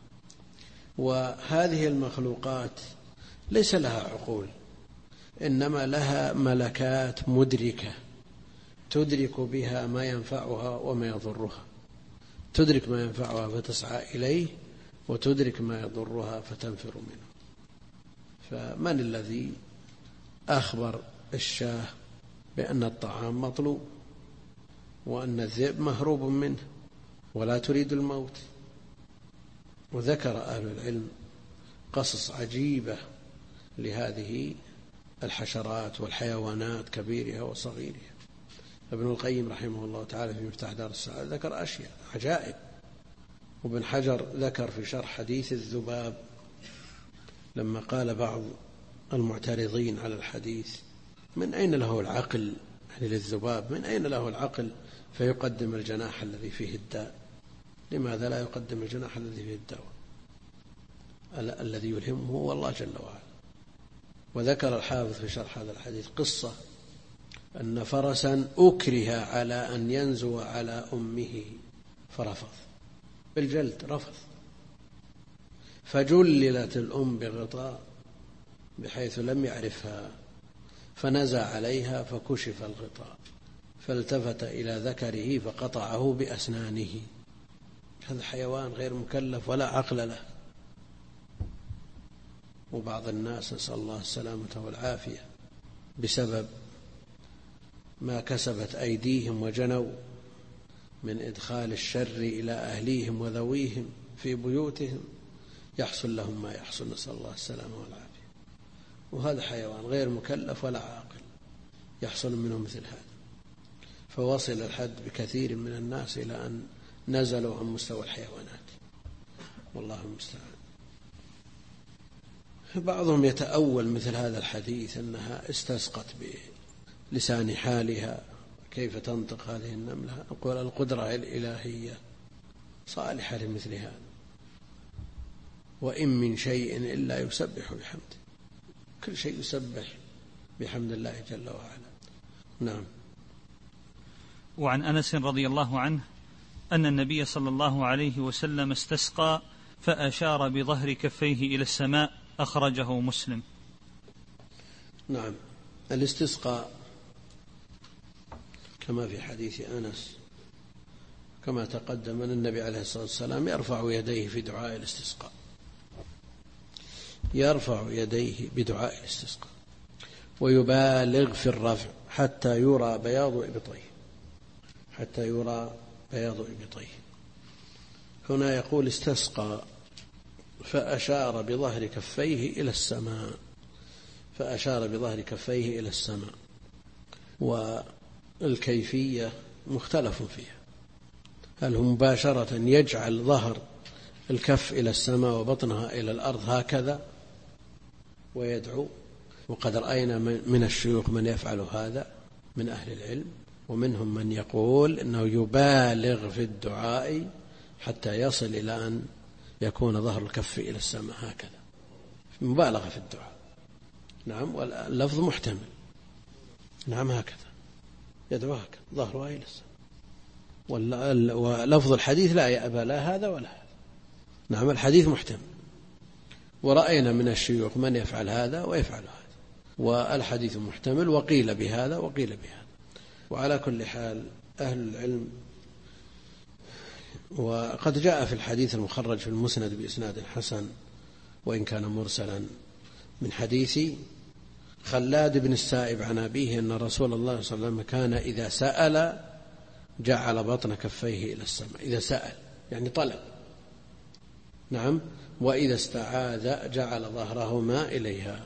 وهذه المخلوقات ليس لها عقول، إنما لها ملكات مدركة تدرك بها ما ينفعها وما يضرها، تدرك ما ينفعها فتسعى إليه، وتدرك ما يضرها فتنفر منه. فمن الذي أخبر الشاه بأن الطعام مطلوب وأن الذئب مهروب منه ولا تريد الموت؟ وذكر أهل العلم قصص عجيبة لهذه الحشرات والحيوانات كبيرها وصغيرها. ابن القيم رحمه الله تعالى في مفتاح دار السعادة ذكر أشياء عجائب، وابن حجر ذكر في شرح حديث الذباب لما قال بعض المعترضين على الحديث من أين له العقل، يعني للذباب من أين له العقل فيقدم الجناح الذي فيه الداء؟ لماذا لا يقدم الجناح الذي فيه الدواء؟ الذي يلهمه هو الله جل وعلا. وذكر الحافظ في شرح هذا الحديث قصة أن فرسا أكره على أن ينزو على أمه فرفض بالجلد، رفض، فجللت الأم بغطاء بحيث لم يعرفها، فنزع عليها فكشف الغطاء، فالتفت إلى ذكره فقطعه بأسنانه. هذا حيوان غير مكلف ولا عقل له. وبعض الناس نسأل الله السلامة والعافية بسبب ما كسبت أيديهم وجنوا من إدخال الشر إلى أهليهم وذويهم في بيوتهم يحصل لهم ما يحصل، نسأل الله السلامة والعافية. وهذا حيوان غير مكلف ولا عاقل يحصل منه مثل هذا. فوصل الحد بكثير من الناس إلى أن نزلوا عن مستوى الحيوانات، والله المستعان. بعضهم يتأول مثل هذا الحديث أنها استسقت بلسان حالها، كيف تنطق هذه النملة؟ نقول القدرة الإلهية صالحة لمثل هذا. وإن من شيء إلا يسبح بحمده، كل شيء يسبح بحمد الله جل وعلا. نعم. وعن أنس رضي الله عنه أن النبي صلى الله عليه وسلم استسقى فأشار بظهر كفيه إلى السماء، أخرجه مسلم. نعم، الاستسقاء كما في حديث أنس كما تقدم أن النبي عليه الصلاة والسلام يرفع يديه في دعاء الاستسقاء، يرفع يديه بدعاء الاستسقاء ويبالغ في الرفع حتى يرى بياض إبطيه، حتى يرى بياض إبطيه. هنا يقول استسقى فأشار بظهر كفيه إلى السماء، فأشار بظهر كفيه إلى السماء، والكيفية مختلف فيها، هل هو مباشرة يجعل ظهر الكف إلى السماء وبطنها إلى الأرض هكذا ويدعو؟ وقد رأينا من الشيوخ من يفعل هذا من أهل العلم، ومنهم من يقول إنه يبالغ في الدعاء حتى يصل إلى أن يكون ظهر الكف إلى السماء هكذا، مبالغة في الدعاء. نعم، واللفظ محتمل. نعم، هكذا يدعو هكذا ظهرها إلى السماء، ولفظ الحديث لا يأبى لا هذا ولا هذا. نعم، الحديث محتمل، ورأينا من الشيوخ من يفعل هذا ويفعل هذا، والحديث محتمل، وقيل بهذا وقيل بهذا. وعلى كل حال أهل العلم، وقد جاء في الحديث المخرج في المسند بإسناد حسن وإن كان مرسلا من حديث خلاد بن السائب عن أبيه أن رسول الله صلى الله عليه وسلم كان إذا سأل جعل بطن كفيه إلى السماء، إذا سأل يعني طلب. نعم، وإذا استعاذ جعل ظهرهما إليها.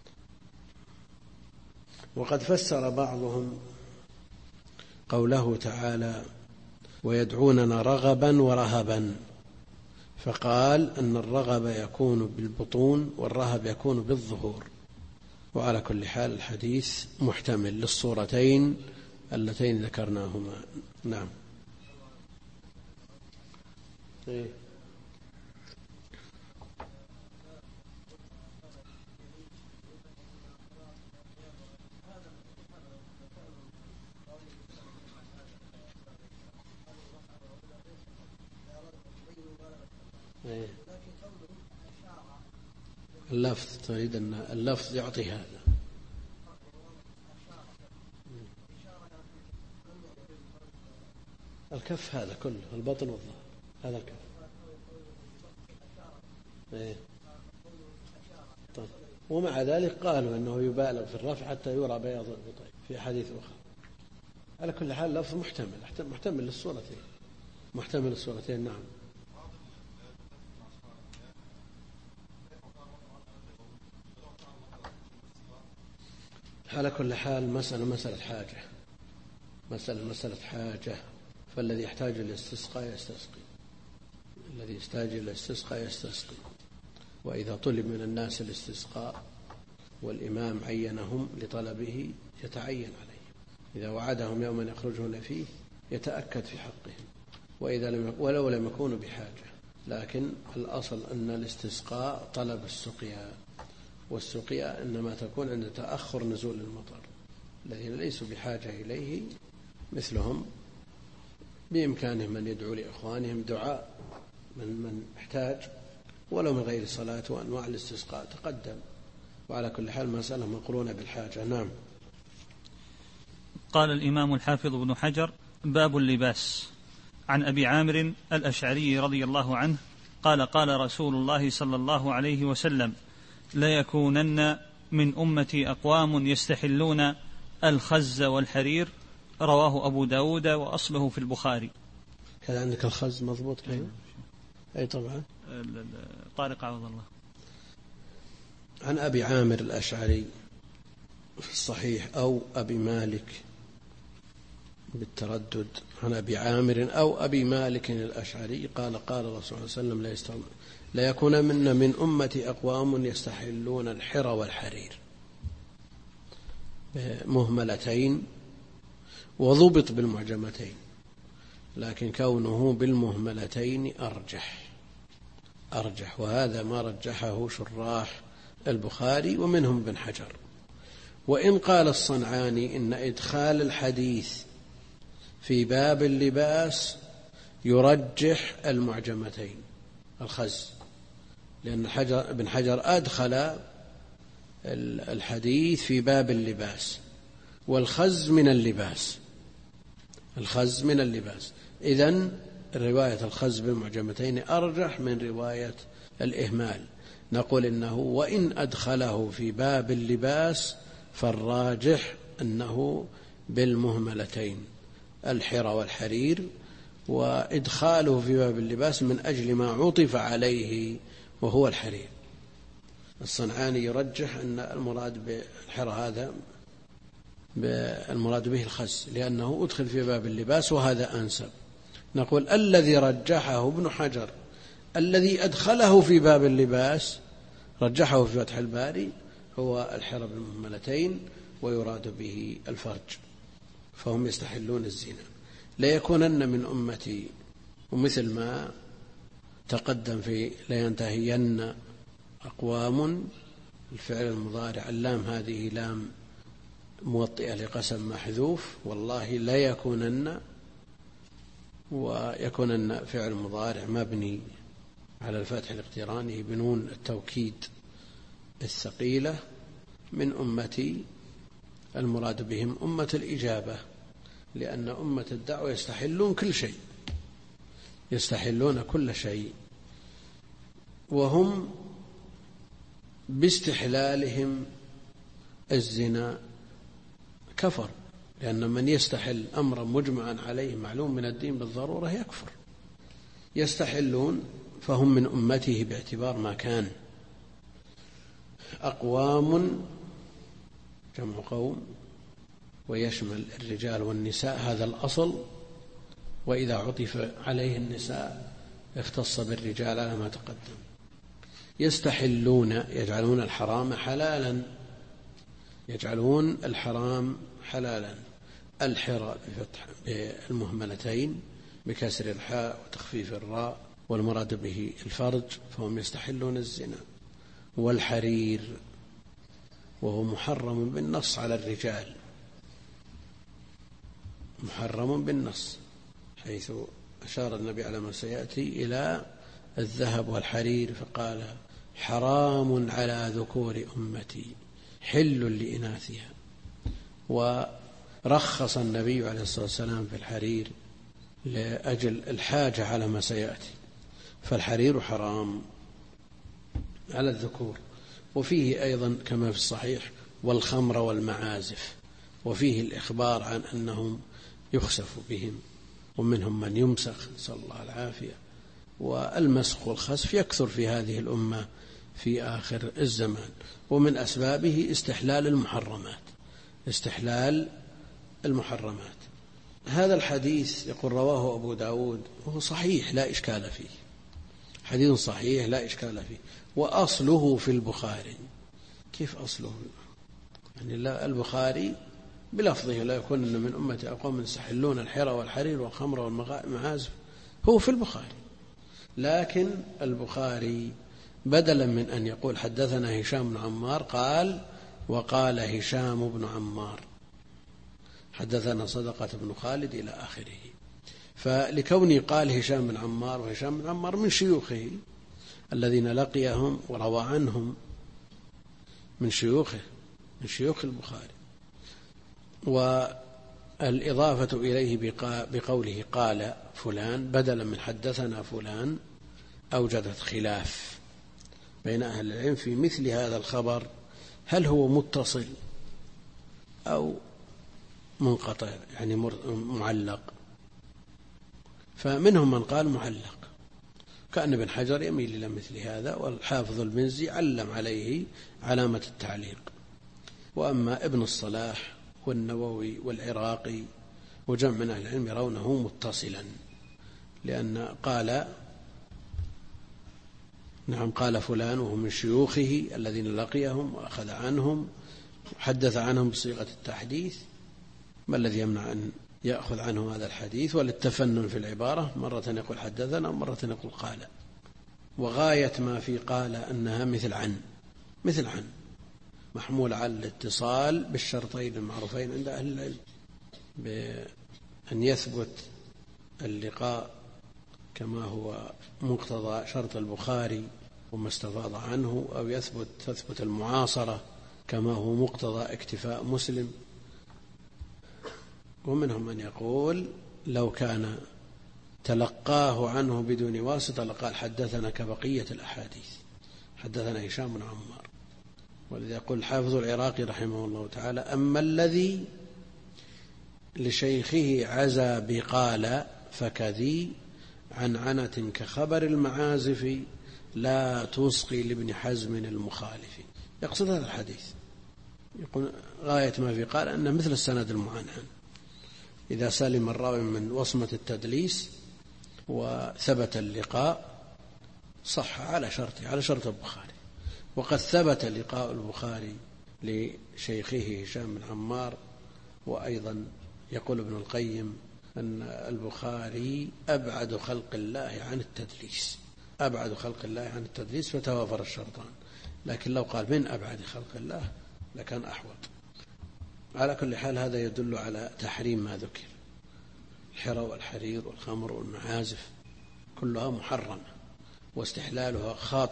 وقد فسر بعضهم قوله تعالى ويدعوننا رغبا ورهبا، فقال أن الرغب يكون بالبطون والرهب يكون بالظهور. وعلى كل حال الحديث محتمل للصورتين اللتين ذكرناهما. نعم. اللفظ تريد أن اللفظ يعطي هذا. الكف هذا كله، البطن والظهر، هذا الكف. طيب. ومع ذلك قالوا أنه يبالغ في الرفع حتى يرى بياض البطين في حديث أخرى. على كل حال لفظ محتمل للصورتين، محتمل للصورتين. نعم. على كل حال مسألة حاجة، مسألة حاجة، فالذي يحتاج للاستسقاء يستسقي، الذي يحتاج للاستسقاء يستسقي. وإذا طلب من الناس الاستسقاء والإمام عينهم لطلبه يتعين عليهم، إذا وعدهم يوما يخرجون فيه يتأكد في حقهم، ولو لم يكونوا بحاجة. لكن الأصل أن الاستسقاء طلب السقيا، والسقيا إنما تكون عند تأخر نزول المطر. الذين ليسوا بحاجة إليه مثلهم بإمكانهم أن يدعوا لإخوانهم دعاء من احتاج ولو من غير صلاة، وأنواع الاستسقاء تقدم. وعلى كل حال مسألة مقرونة بالحاجة. نعم. قال الإمام الحافظ ابن حجر: باب اللباس. عن أبي عامر الأشعري رضي الله عنه قال: قال رسول الله صلى الله عليه وسلم: ليكونن من أمتي أقوام يستحلون الخز والحرير. رواه أبو داود وأصله في البخاري. هذا عندك الخز مضبوط كده؟ أي طبعا. طارق عوض الله. عن أبي عامر الأشعري في الصحيح أو أبي مالك بالتردد، عن أبي عامر أو أبي مالك الأشعري قال: قال الرسول صلى الله عليه وسلم: لا يكون من أمتي أقوام يستحلون الحر والحرير، بمهملتين، وضبط بالمعجمتين، لكن كونه بالمهملتين أرجح، وهذا ما رجحه شراح البخاري ومنهم ابن حجر. وإن قال الصنعاني إن إدخال الحديث في باب اللباس يرجح المعجمتين الخز، لأن ابن حجر أدخل الحديث في باب اللباس، والخز من اللباس، الخز من اللباس. إذن رواية الخز بالمعجمتين أرجح من رواية الإهمال. نقول إنه وإن أدخله في باب اللباس فالراجح أنه بالمهملتين الحرى والحرير، وإدخاله في باب اللباس من أجل ما عطف عليه وهو الحرير. الصنعاني يرجح أن المراد بالحرى هذا المراد به الخز لأنه أدخل في باب اللباس وهذا أنسب. نقول الذي رجحه ابن حجر الذي أدخله في باب اللباس رجحه في فتح الباري هو الحرى بالمهملتين ويراد به الفرج، فهم يستحلون الزنا. ليكونن من أمتي، ومثل ما تقدم في لينتهين أقوام، الفعل المضارع اللام هذه لام موطئة لقسم محذوف، والله لا يكونن، ويكونن فعل مضارع مبني على الفتح الاقتراني بنون التوكيد الثقيلة. من أمتي المراد بهم أمة الإجابة، لأن أمة الدعوة يستحلون كل شيء، يستحلون كل شيء، وهم باستحلالهم الزنا كفر، لأن من يستحل أمرا مجمعا عليه معلوم من الدين بالضرورة يكفر. يستحلون فهم من أمته باعتبار ما كان. أقوام جمع قوم ويشمل الرجال والنساء، هذا الأصل، وإذا عطف عليه النساء اختص بالرجال على ما تقدم. يستحلون يجعلون الحرام حلالا، يجعلون الحرام حلالا. الحرى بفتح بالمهملتين بكسر الحاء وتخفيف الراء، والمراد به الفرج، فهم يستحلون الزنا. والحرير وهو محرم بالنص على الرجال، محرم بالنص، حيث أشار النبي على ما سيأتي إلى الذهب والحرير فقال حرام على ذكور أمتي حل لإناثها. ورخص النبي عليه الصلاة والسلام في الحرير لأجل الحاجة على ما سيأتي، فالحرير حرام على الذكور. وفيه أيضا كما في الصحيح والخمر والمعازف، وفيه الإخبار عن أنهم يخسف بهم، ومنهم من يمسخ، نسأل الله العافية. والمسخ والخسف يكثر في هذه الأمة في آخر الزمان، ومن أسبابه استحلال المحرمات، استحلال المحرمات. هذا الحديث يقول رواه أبو داود وهو صحيح لا إشكال فيه، حديث صحيح لا إشكال فيه، وأصله في البخاري. كيف أصله؟ يعني لا، البخاري بلفظه لا يكون من أمة أقوام يستحلون الحرى والحرير والخمر والمعازف، هو في البخاري. لكن البخاري بدلا من أن يقول حدثنا هشام بن عمار قال وقال هشام بن عمار حدثنا صدقة بن خالد إلى آخره. فلكوني قال هشام بن عمار، وهشام بن عمار من شيوخه الذين لقيهم وروى عنهم، من شيوخه، من شيوخ البخاري. والإضافة إليه بقوله قال فلان بدلا من حدثنا فلان أوجدت خلاف بين أهل العلم في مثل هذا الخبر، هل هو متصل أو منقطع، يعني معلق. فمنهم من قال معلق، كأن ابن حجر يميل إلى مثل هذا، والحافظ المنزي علم عليه علامة التعليق. وأما ابن الصلاح والنووي والعراقي وجمع من أهل العلم يرونه متصلا، لأن قال نعم قال فلان وهو من شيوخه الذين لقيهم وأخذ عنهم وحدث عنهم بصيغة التحديث. ما الذي يمنع أن يأخذ عنه هذا الحديث؟ وللتفنن في العبارة مرة يقول حدثنا ومرة يقول قال، وغاية ما في قال أنها مثل عن، مثل عن، محمول على الاتصال بالشرطين المعروفين عند أهل العلم أن يثبت اللقاء كما هو مقتضى شرط البخاري وما استفاض عنه، أو تثبت المعاصرة كما هو مقتضى اكتفاء مسلم. ومنهم من يقول لو كان تلقاه عنه بدون واسطة لقال حدثنا كبقية الأحاديث، حدثنا هشام بن عمار. ولذا يقول الحافظ العراقي رحمه الله تعالى: أما الذي لشيخه عزى بقال فكذي عنعنة كخبر المعازف لا تسقي لابن حزم المخالف. يقصد هذا الحديث، يقول غاية ما في قال أنه مثل السند المعنعن، إذا سلم الراوي من وصمة التدليس وثبت اللقاء صح على شرط البخاري. وقد ثبت لقاء البخاري لشيخه هشام بن عمار. وأيضا يقول ابن القيم أن البخاري أبعد خلق الله عن التدليس، فتوافر الشرطان. لكن لو قال من أبعد خلق الله لكان أحوط. على كل حال هذا يدل على تحريم ما ذكر، الحرى والحرير والخمر والمعازف كلها محرمة، واستحلالها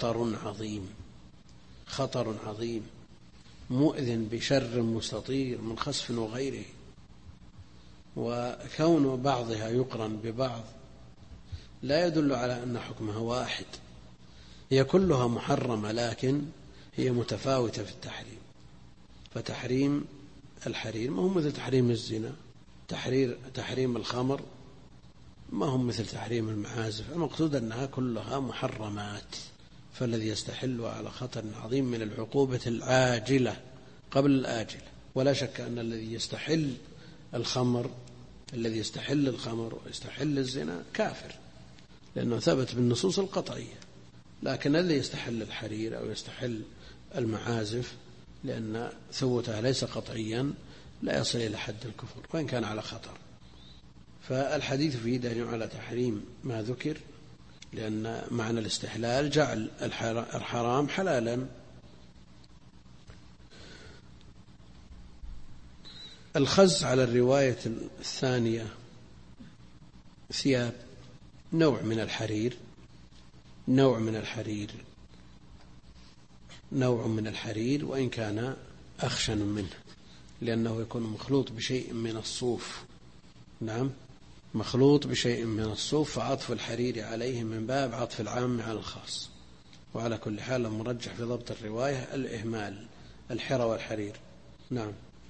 خطر عظيم مؤذن بشر مستطير من خسف وغيره. وكون بعضها يقرن ببعض لا يدل على أن حكمها واحد، هي كلها محرمة لكن هي متفاوتة في التحريم. فتحريم الحرير ما هو مثل تحريم الزنا، تحريم الخمر ما هم مثل تحريم المعازف. المقصود أنها كلها محرمات، فالذي يستحلها على خطر عظيم من العقوبة العاجلة قبل الآجلة. ولا شك أن الذي يستحل الخمر ويستحل الزنا كافر، لأنه ثبت بالنصوص القطعية. لكن الذي يستحل الحرير أو يستحل المعازف لأن ثبوتها ليس قطعيا لا يصل إلى حد الكفر وإن كان على خطر. فالحديث فيه دليل على تحريم ما ذكر، لأن معنى الاستحلال جعل الحرام حلالا. الخز على الرواية الثانية ثياب نوع من الحرير وإن كان أخشن منه، لأنه يكون مخلوط بشيء من الصوف. نعم، مخلوط بشيء من الصوف، فعطف الحرير عليه من باب عطف العام على الخاص. وعلى كل حال المرجح في ضبط الرواية الإهمال، الحرى والحرير. نعم.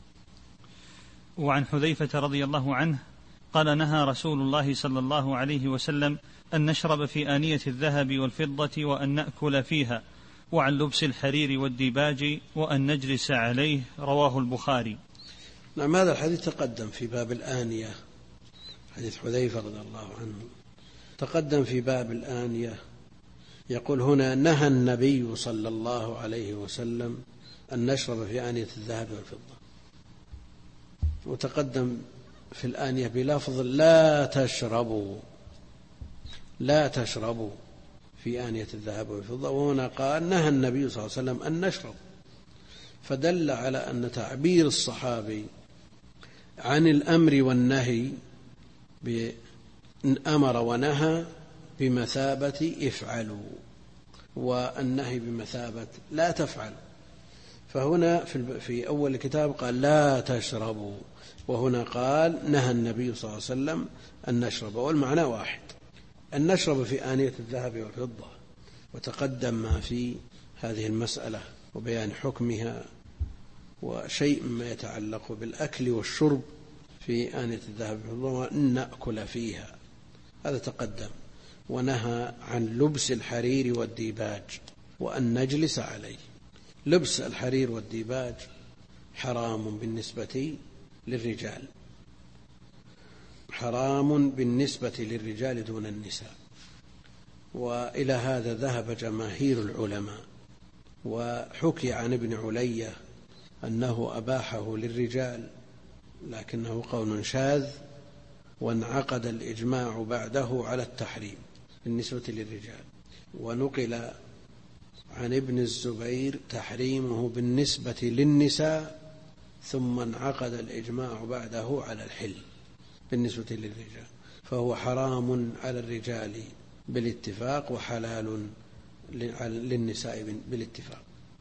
وعن حذيفة رضي الله عنه قال: نهى رسول الله صلى الله عليه وسلم أن نشرب في آنية الذهب والفضة وأن نأكل فيها، وعن لبس الحرير والديباج وأن نجلس عليه. رواه البخاري. نعم، هذا الحديث تقدم في باب الآنية، حديث حذيفة رضي الله عنه تقدم في باب الآنية. يقول هنا: نهى النبي صلى الله عليه وسلم أن نشرب في آنية الذهب والفضة. وتقدم في الآنية بلفظ لا تشربوا في آنية الذهب والفضة، وهنا قال نهى النبي صلى الله عليه وسلم أن نشرب، فدل على أن تعبير الصحابي عن الأمر والنهي بأمر ونهى بمثابة افعلوا، والنهي بمثابة لا تفعلوا. فهنا في أول الكتاب قال لا تشربوا، وهنا قال نهى النبي صلى الله عليه وسلم أن نشرب، والمعنى واحد، أن نشرب في آنية الذهب والفضة. وتقدم ما في هذه المسألة وبيان حكمها وشيء ما يتعلق بالأكل والشرب في آنية الذهب والفضة، وأن نأكل فيها، هذا تقدم. ونهى عن لبس الحرير والديباج وأن نجلس عليه. لبس الحرير والديباج حرام بالنسبة للرجال دون النساء، وإلى هذا ذهب جماهير العلماء. وحكي عن ابن علية أنه أباحه للرجال، لكنه قول شاذ، وانعقد الإجماع بعده على التحريم بالنسبة للرجال. ونقل عن ابن الزبير تحريمه بالنسبة للنساء، ثم انعقد الإجماع بعده على الحل. بالنسبة للرجال، فهو حرام على الرجال بالاتفاق وحلال للنساء بالاتفاق.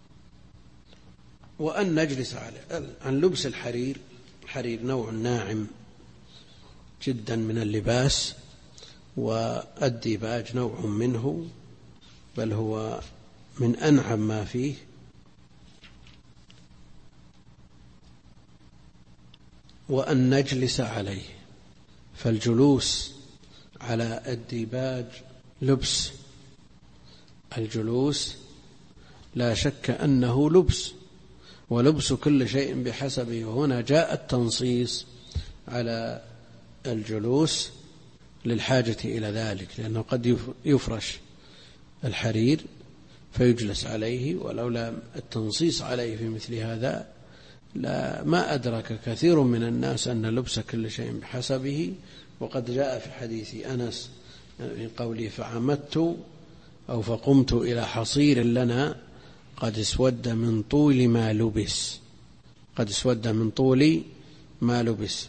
وأن نجلس عليه. عن لبس الحرير، الحرير نوع ناعم جدا من اللباس، والديباج نوع منه، بل هو من أنعم ما فيه. وأن نجلس عليه، فالجلوس على الديباج لبس، الجلوس لا شك أنه لبس، ولبس كل شيء بحسبه. وهنا جاء التنصيص على الجلوس للحاجة إلى ذلك، لأنه قد يفرش الحرير فيجلس عليه، ولولا التنصيص عليه في مثل هذا ما أدرك كثير من الناس أن لبس كل شيء بحسبه. وقد جاء في حديث أنس من قوله فعمدت أو فقمت إلى حصير لنا قد اسود من طول ما لبس، قد اسود من طول ما لبس.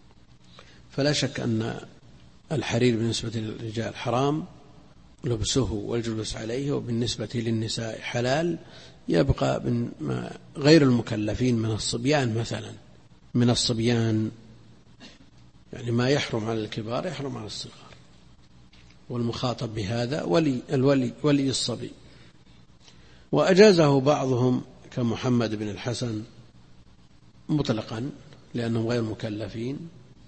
فلا شك أن الحرير بالنسبة للرجال حرام لبسه والجلوس عليه، وبالنسبة للنساء حلال. يبقى غير المكلفين من الصبيان مثلا، من الصبيان يعني ما يحرم على الكبار يحرم على الصغار، والمخاطب بهذا ولي الصبي. وأجازه بعضهم كمحمد بن الحسن مطلقا لأنهم غير مكلفين،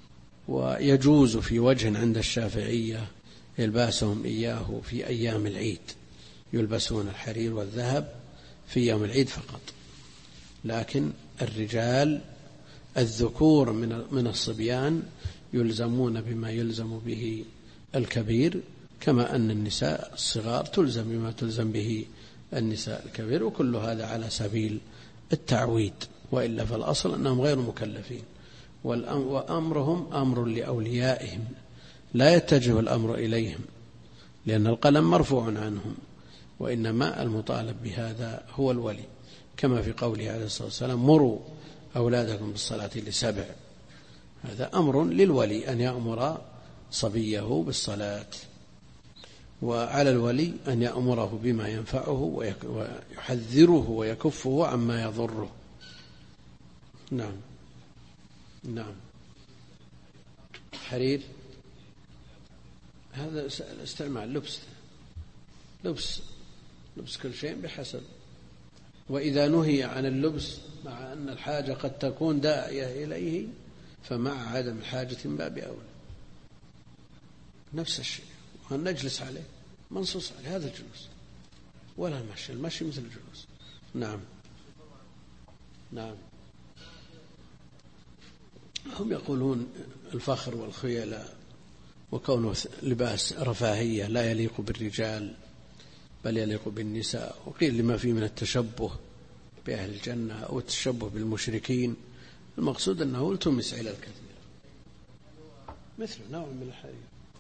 ويجوز في وجه عند الشافعية يلباسهم إياه في أيام العيد، يلبسون الحرير والذهب في يوم العيد فقط. لكن الرجال الذكور من الصبيان يلزمون بما يلزم به الكبير، كما أن النساء الصغار تلزم بما تلزم به النساء الكبير، وكل هذا على سبيل التعويد، وإلا فالأصل أنهم غير مكلفين. وأمرهم أمر لأوليائهم، لا يتجه الأمر إليهم، لأن القلم مرفوع عنهم، وإنما المطالب بهذا هو الولي، كما في قوله عليه الصلاة والسلام مروا أولادكم بالصلاة ل7. هذا أمر للولي أن يأمر صبيه بالصلاة، وعلى الولي أن يأمره بما ينفعه ويحذره ويكفه عما يضره. نعم نعم. حرير هذا استعمال لبس كل شيء بحسب. وإذا نهي عن اللبس مع أن الحاجة قد تكون داعية إليه، فمع عدم الحاجة من باب أولى. نفس الشيء، وأن نجلس عليه منصوص على هذا الجلوس، ولا المشي مثل الجلوس. نعم نعم. هم يقولون الفخر والخيلاء وكونه لباس رفاهية لا يليق بالرجال بل يليق بالنساء، وقيل لما فيه من التشبه بأهل الجنة أو التشبه بالمشركين. المقصود أنه التمس إلى الكثير، مثل نوع من الحرير.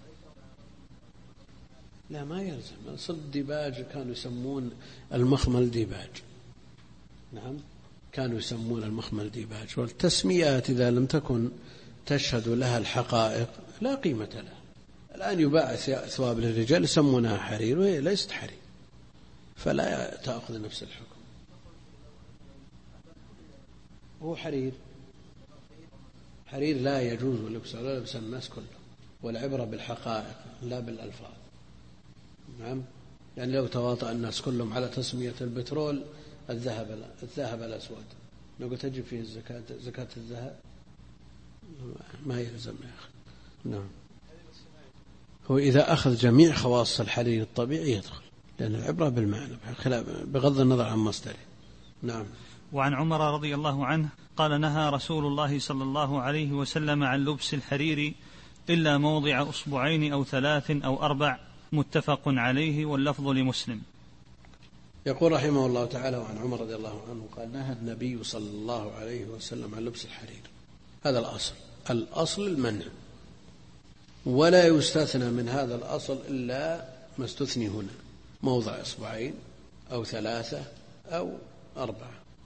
لا ما يلزم. أصل الديباج كانوا يسمون المخمل ديباج. نعم كانوا يسمون المخمل ديباج، والتسميات إذا لم تكن تشهد لها الحقائق لا قيمة لها. الآن يباع ثواب للرجال يسمونها حرير وهي ليست حرير، فلا تأخذ نفس الحكم. هو حرير لا يجوز لبسه ولا لبس الناس كله، والعبرة بالحقائق لا بالألفاظ. نعم يعني لو تواطأ الناس كلهم على تسمية البترول الذهب الأسود، نقول تجب فيه زكاة الذهب، ما يلزم يا أخي. نعم. هو إذا أخذ جميع خواص الحرير الطبيعي يدخل، لأن العبرة بالمعنى بغض النظر عن مصدره. نعم. وعن عمر رضي الله عنه قال نهى رسول الله صلى الله عليه وسلم عن لبس الحرير إلا موضع أصبعين أو 3 أو 4، متفق عليه، واللفظ لمسلم. يقول رحمه الله تعالى وعن عمر رضي الله عنه قال نهى النبي صلى الله عليه وسلم عن لبس الحرير. هذا الأصل المنع، ولا يستثنى من هذا الأصل إلا ما استثني هنا، موضع أصبعين أو 3 أو 4،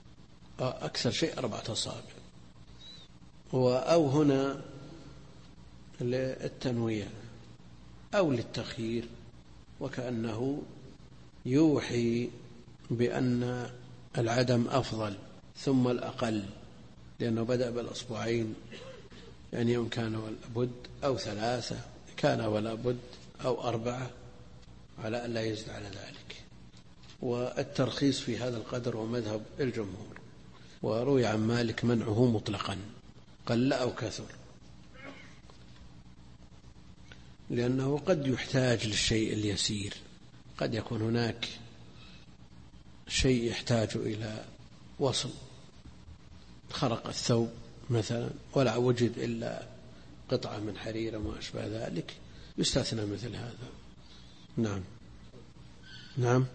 أكثر شيء 4 أصابع. أو هنا للتنويع أو للتخيير، وكأنه يوحي بأن العدم أفضل ثم الأقل، لأنه بدأ بالأصبعين، يعني يوم كان ولا بد أو 3 كان ولا بد أو 4 على أن لا يزيد على ذلك. والترخيص في هذا القدر ومذهب الجمهور. وروي عن مالك منعه مطلقا قل أو كثر، لأنه قد يحتاج للشيء اليسير، قد يكون هناك شيء يحتاج إلى وصل، خرق الثوب مثلا ولا وجد إلا قطعة من حرير وما أشبه ذلك، يستثنى مثل هذا. نعم نعم.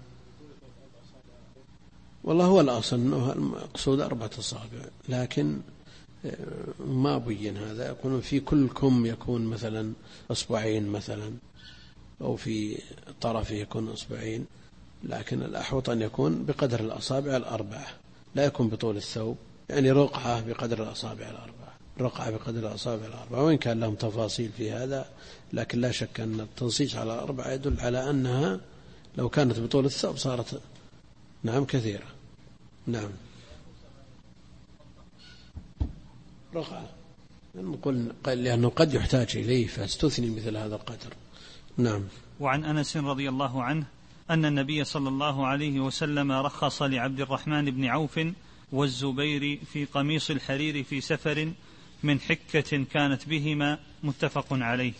والله هو الأصل أنه المقصود 4 أصابع، لكن ما بين هذا، يكون في كل كم يكون مثلا 2 مثلا، أو في طرفه يكون 2، لكن الأحوط أن يكون بقدر الأصابع 4، لا يكون بطول الثوب، يعني رقعة بقدر الأصابع 4، رقعة بقدر الأصابع 4، وإن كان لهم تفاصيل في هذا، لكن لا شك أن التنصيص على 4 يدل على أنها لو كانت بطول الثوب صارت نعم كثيرة. نعم رقعة، نقول لأنه قد يحتاج إليه فاستثني مثل هذا القدر. نعم. وعن أنس رضي الله عنه أن النبي صلى الله عليه وسلم رخص لعبد الرحمن بن عوف والزبير في قميص الحرير في سفر من حكة كانت بهما، متفق عليه.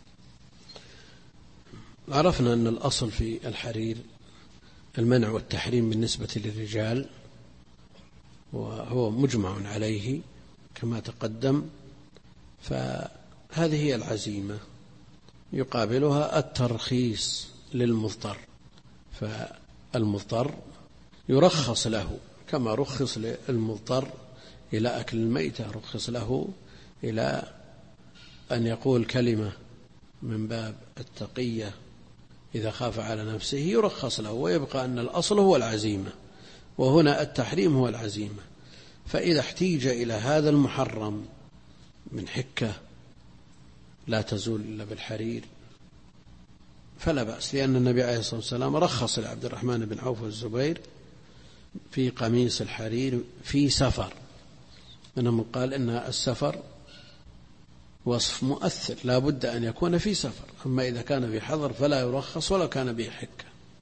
عرفنا أن الأصل في الحرير المنع والتحريم بالنسبة للرجال، وهو مجمع عليه كما تقدم، فهذه هي العزيمة، يقابلها الترخيص للمضطر، فالمضطر يرخص له كما رخص للمضطر إلى أكل الميتة، رخص له إلى أن يقول كلمة من باب التقية إذا خاف على نفسه، يرخص له، ويبقى أن الأصل هو العزيمة، وهنا التحريم هو العزيمة. فإذا احتيج إلى هذا المحرم من حكة لا تزول إلا بالحرير فلا بأس، لأن النبي عليه الصلاة والسلام رخص لعبد الرحمن بن عوف والزبير في قميص الحرير في سفر، إنه قال إن السفر وصف مؤثر لا بد أن يكون في سفر، أما إذا كان في حضر فلا يرخص ولو كان به حكة،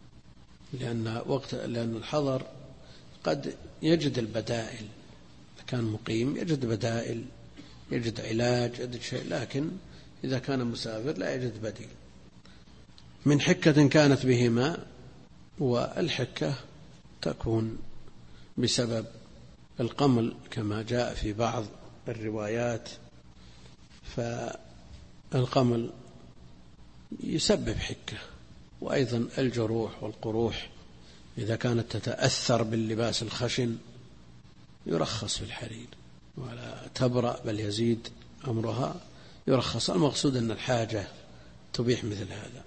لأن الحضر قد يجد البدائل، كان مقيم يجد بدائل، يجد علاج، يجد شيء، لكن إذا كان مسافر لا يجد بديل. من حكة كانت بهما، والحكة تكون بسبب القمل كما جاء في بعض الروايات، فالقمل يسبب حكة، وأيضا الجروح والقروح إذا كانت تتأثر باللباس الخشن يرخص في الحرير، ولا تبرأ بل يزيد أمرها يرخص. المقصود أن الحاجة تبيح مثل هذا.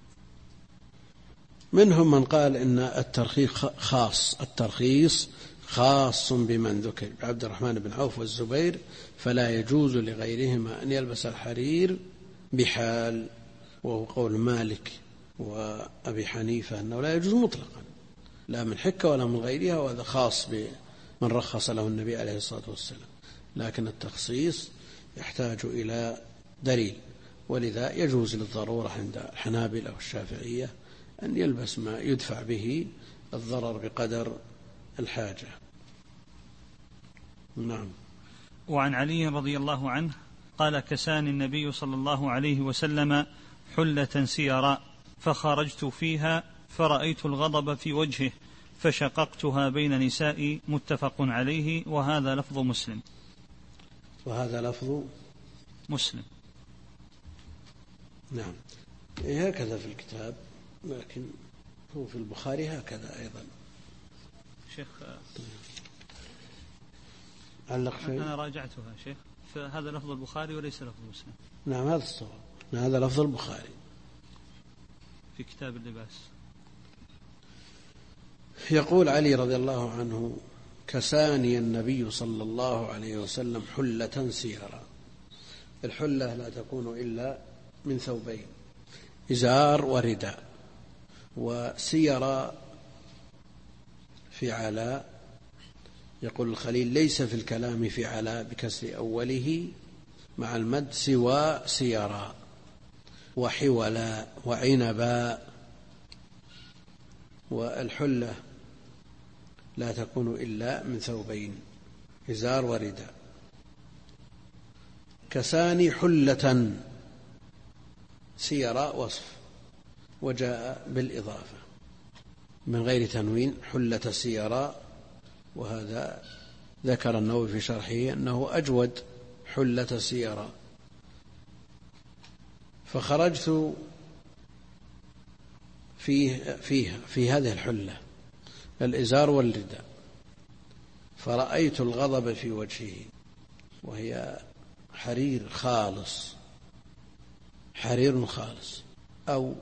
منهم من قال إن الترخيص خاص بمن ذكر عبد الرحمن بن عوف والزبير، فلا يجوز لغيرهما أن يلبس الحرير بحال، وهو قول مالك وأبي حنيفة أنه لا يجوز مطلقا، لا من حكة ولا من غيرها، وهذا خاص بمن رخص له النبي عليه الصلاة والسلام. لكن التخصيص يحتاج إلى دليل، ولذا يجوز للضرورة عند الحنابلة والشافعية أن يلبس ما يدفع به الضرر بقدر الحاجة. نعم. وعن علي رضي الله عنه قال: كساني النبي صلى الله عليه وسلم حلة سيراء فخرجت فيها فرأيت الغضب في وجهه فشققتها بين نسائي، متفق عليه، وهذا لفظ مسلم. وهذا لفظ مسلم. نعم، هكذا في الكتاب، لكن هو في البخاري هكذا أيضا. شيخ علق شيء؟ أنا راجعتها شيخ، فهذا لفظ البخاري وليس لفظ مسلم. نعم هذا الصواب، هذا لفظ البخاري في كتاب اللباس. يقول علي رضي الله عنه: كساني النبي صلى الله عليه وسلم حلة سيرا، الحلة لا تكون إلا من ثوبين: إزار ورداء. وسير في علاء يقول الخليل: ليس في الكلام في علاء بكسر أوله مع المد سوى سيرا وحولا وعنبا. والحلة لا تكون إلا من ثوبين: إزار ورداء. كساني حلة، سيرا وصف وجاء بالإضافة من غير تنوين: حلة سيرا. وهذا ذكر النووي في شرحه أنه أجود: حلة سيرا. فخرجت في هذه الحلة الإزار والرداء، فرأيت الغضب في وجهه، وهي حرير خالص، حرير خالص، أو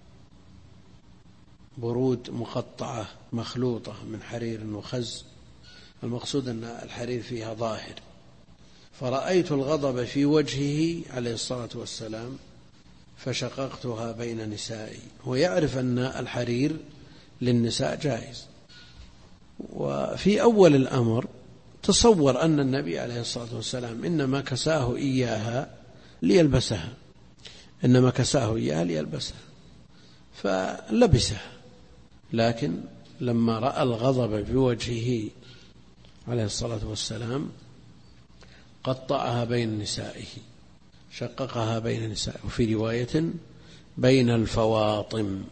برود مقطعة مخلوطة من حرير وخز. المقصود أن الحرير فيها ظاهر. فرأيت الغضب في وجهه عليه الصلاة والسلام فشققتها بين نسائي. ويعرف أن الحرير للنساء جائز. وفي أول الأمر تصور أن النبي عليه الصلاة والسلام إنما كساه إياها ليلبسها، فلبسها. لكن لما رأى الغضب في وجهه عليه الصلاة والسلام قطعها بين نسائه، شققها بين نسائه. وفي رواية بين الفواطم،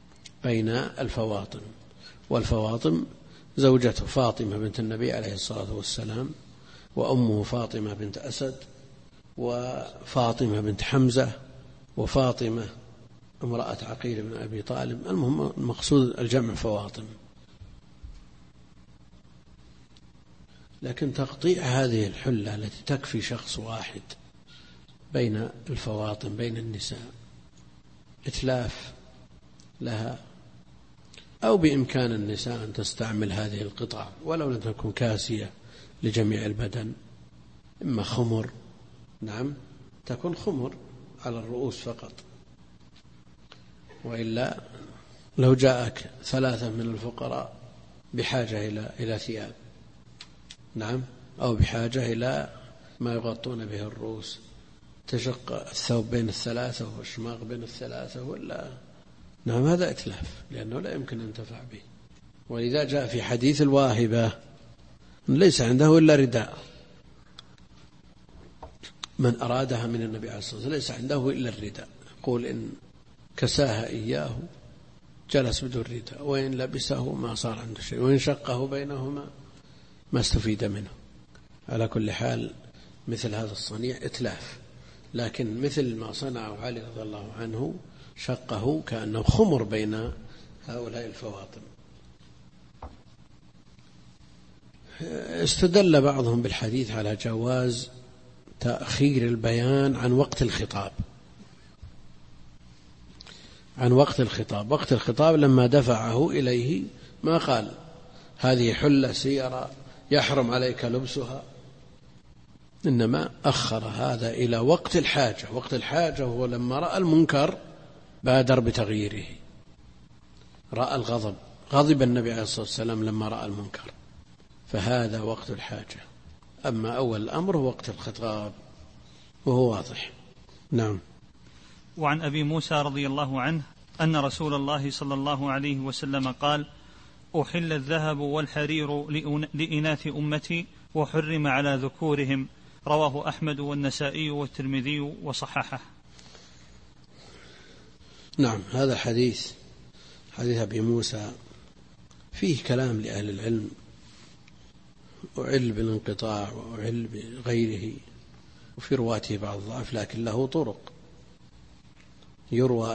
والفواطم زوجته فاطمة بنت النبي عليه الصلاة والسلام، وأمه فاطمة بنت أسد، وفاطمة بنت حمزة، وفاطمة امرأة عقيل بن أبي طالب. المهم المقصود الجمع فواطم. لكن تقطيع هذه الحلة التي تكفي شخص واحد بين الفواطم بين النساء إتلاف لها، أو بإمكان النساء أن تستعمل هذه القطع ولو لم تكن كاسية لجميع البدن، إما خمر، نعم تكون خمر على الرؤوس فقط. وإلا لو جاءك 3 من الفقراء بحاجة إلى ثياب، نعم، أو بحاجة إلى ما يغطون به الرؤوس، تشق الثوب بين 3 والشماغ بين 3، ولا نعم هذا إتلاف، لأنه لا يمكن أن تنتفع به. ولذا جاء في حديث الواهبة ليس عنده إلا رداء، من أرادها من النبي عليه الصلاة والسلام ليس عنده إلا الرداء، يقول إن كساها إياه جلس بدون رداء، وإن لبسه ما صار عنده شيء، وإن شقه بينهما ما استفيد منه. على كل حال مثل هذا الصنيع إتلاف. لكن مثل ما صنعه علي رضي الله عنه، شقه كأنه خمر بين هؤلاء الفواطم. استدل بعضهم بالحديث على جواز تأخير البيان عن وقت الخطاب، وقت الخطاب لما دفعه إليه ما قال هذه حلة سيرة يحرم عليك لبسها، إنما أخر هذا إلى وقت الحاجة. وقت الحاجة هو لما رأى المنكر بادر بتغييره، رأى الغضب، غضب النبي عليه الصلاة والسلام لما رأى المنكر، فهذا وقت الحاجة. أما أول الأمر هو وقت الخطاب، وهو واضح. نعم. وعن أبي موسى رضي الله عنه أن رسول الله صلى الله عليه وسلم قال: أحل الذهب والحرير لإناث أمتي وحرم على ذكورهم. رواه أحمد والنسائي والترمذي وصححه. نعم، هذا حديث أبي موسى فيه كلام لأهل العلم، وعل بالانقطاع وعل بغيره، وفي رواته بعض الضعف، لكن له طرق، يروى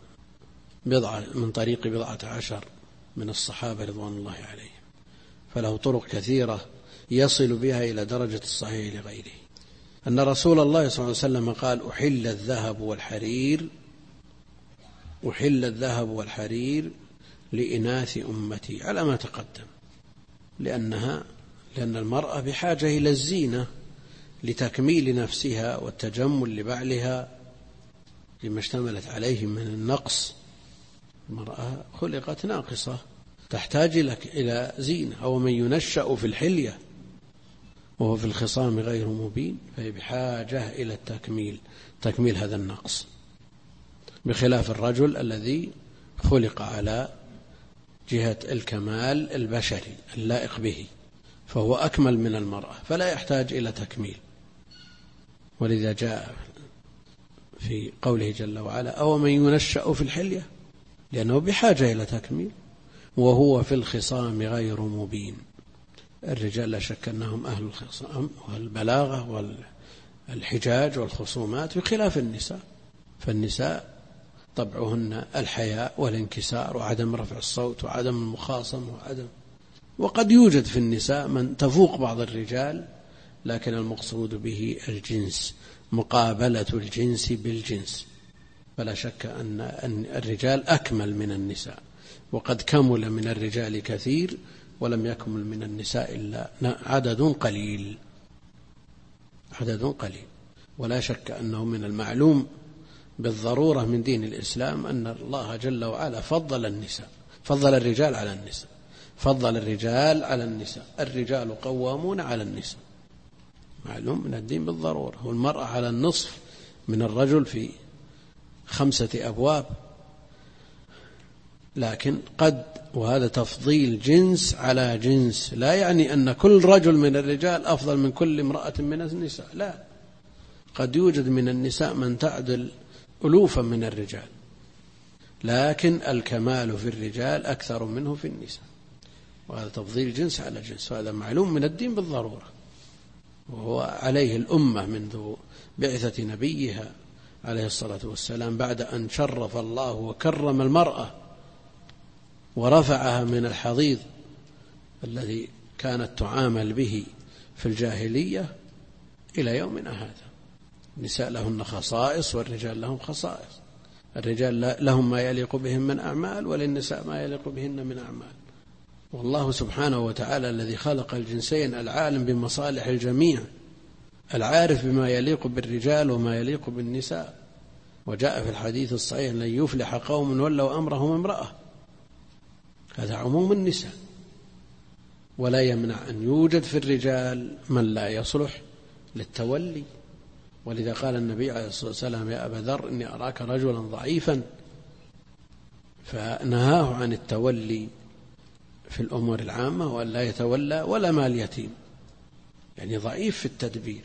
من طريق 14 من الصحابة رضوان الله عليهم، فله طرق كثيرة يصل بها إلى درجة الصحيح لغيره. أن رسول الله صلى الله عليه وسلم قال: أحل الذهب والحرير لإناث أمتي، على ما تقدم، لأن المرأة بحاجة إلى الزينة لتكميل نفسها والتجمل لبعلها لما اشتملت عليه من النقص. المرأة خلقت ناقصة تحتاج إلى زينة. أو من ينشأ في الحلية وهو في الخصام غير مبين فهي بحاجة إلى تكميل هذا النقص، بخلاف الرجل الذي خلق على جهة الكمال البشري اللائق به، فهو أكمل من المرأة فلا يحتاج إلى تكميل. ولذا جاء في قوله جل وعلا أو من ينشأ في الحلية، لأنه بحاجة إلى تكميل وهو في الخصام غير مبين. الرجال لا شك أنهم أهل الخصام والبلاغة والحجاج والخصومات بخلاف النساء، فالنساء طبعهن الحياء والانكسار وعدم رفع الصوت وعدم المخاصمة وقد يوجد في النساء من تفوق بعض الرجال، لكن المقصود به الجنس، مقابلة الجنس بالجنس. فلا شك أن الرجال أكمل من النساء، وقد كمل من الرجال كثير ولم يكمل من النساء إلا عدد قليل. ولا شك أنه من المعلوم بالضرورة من دين الإسلام أن الله جل وعلا فضل الرجال على النساء. الرجال قوامون على النساء، معلوم من الدين بالضرورة. والمرأة على النصف من الرجل في 5 أبواب، لكن وهذا تفضيل جنس على جنس، لا يعني أن كل رجل من الرجال أفضل من كل امرأة من النساء، لا، قد يوجد من النساء من تعدل ألوفا من الرجال، لكن الكمال في الرجال أكثر منه في النساء، وهذا تفضيل جنس على جنس، وهذا معلوم من الدين بالضرورة، وهو عليه الأمة منذ بعثة نبيها عليه الصلاة والسلام، بعد أن شرف الله وكرم المرأة ورفعها من الحضيض الذي كانت تعامل به في الجاهلية إلى يومنا هذا. النساء لهن خصائص والرجال لهم خصائص، الرجال لهم ما يليق بهم من أعمال، وللنساء ما يليق بهن من أعمال. والله سبحانه وتعالى الذي خلق الجنسين العالم بمصالح الجميع، العارف بما يليق بالرجال وما يليق بالنساء. وجاء في الحديث الصحيح لن يفلح قوم ولوا أمرهم امرأة، هذا عموم النساء، ولا يمنع أن يوجد في الرجال من لا يصلح للتولي. ولذا قال النبي عليه الصلاة والسلام يا أبا ذر إني أراك رجلا ضعيفا، فنهاه عن التولي في الأمور العامة، وأن لا يتولى ولا مال يتيم، يعني ضعيف في التدبير.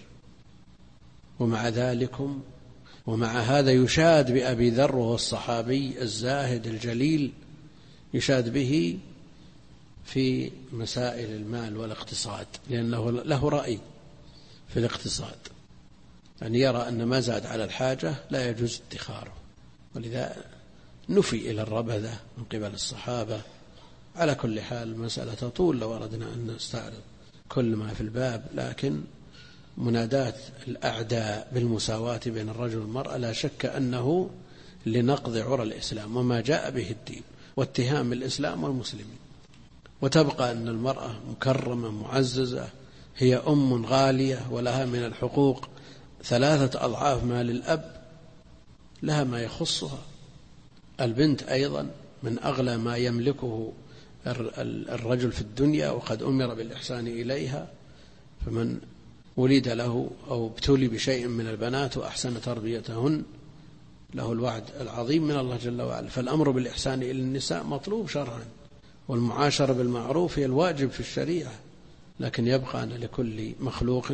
ومع هذا يشاد بأبي ذر وهو الصحابي الزاهد الجليل، يشاد به في مسائل المال والاقتصاد، لأنه له رأي في الاقتصاد، أن يرى أن ما زاد على الحاجة لا يجوز ادخاره. ولذا نفي إلى الربذة من قبل الصحابة. على كل حال المسألة تطول لو أردنا أن نستعرض كل ما في الباب، لكن مناداة الأعداء بالمساواة بين الرجل والمرأة لا شك أنه لنقض عرى الإسلام وما جاء به الدين واتهام الإسلام والمسلمين. وتبقى أن المرأة مكرمة معززة، هي أم غالية ولها من الحقوق 3 أضعاف ما للأب، لها ما يخصها. البنت أيضا من أغلى ما يملكه الرجل في الدنيا، وقد أمر بالإحسان إليها، فمن ولد له أو ابتلي بشيء من البنات وأحسن تربيتهن له الوعد العظيم من الله جل وعلا. فالأمر بالإحسان إلى النساء مطلوب شرعا، والمعاشرة بالمعروف هي الواجب في الشريعة، لكن يبقى أن لكل مخلوق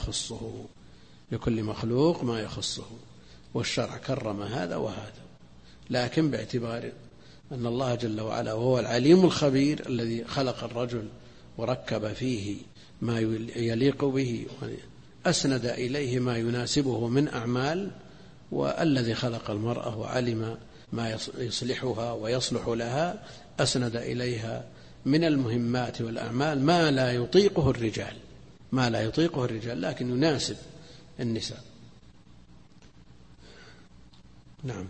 ما يخصه، والشرع كرم هذا وهذا، لكن باعتبار أن الله جل وعلا وهو العليم الخبير الذي خلق الرجل وركب فيه ما يليق به وأسند إليه ما يناسبه من أعمال، والذي خلق المرأة وعلم ما يصلحها ويصلح لها أسند إليها من المهمات والأعمال ما لا يطيقه الرجال، لكن يناسب النساء. نعم.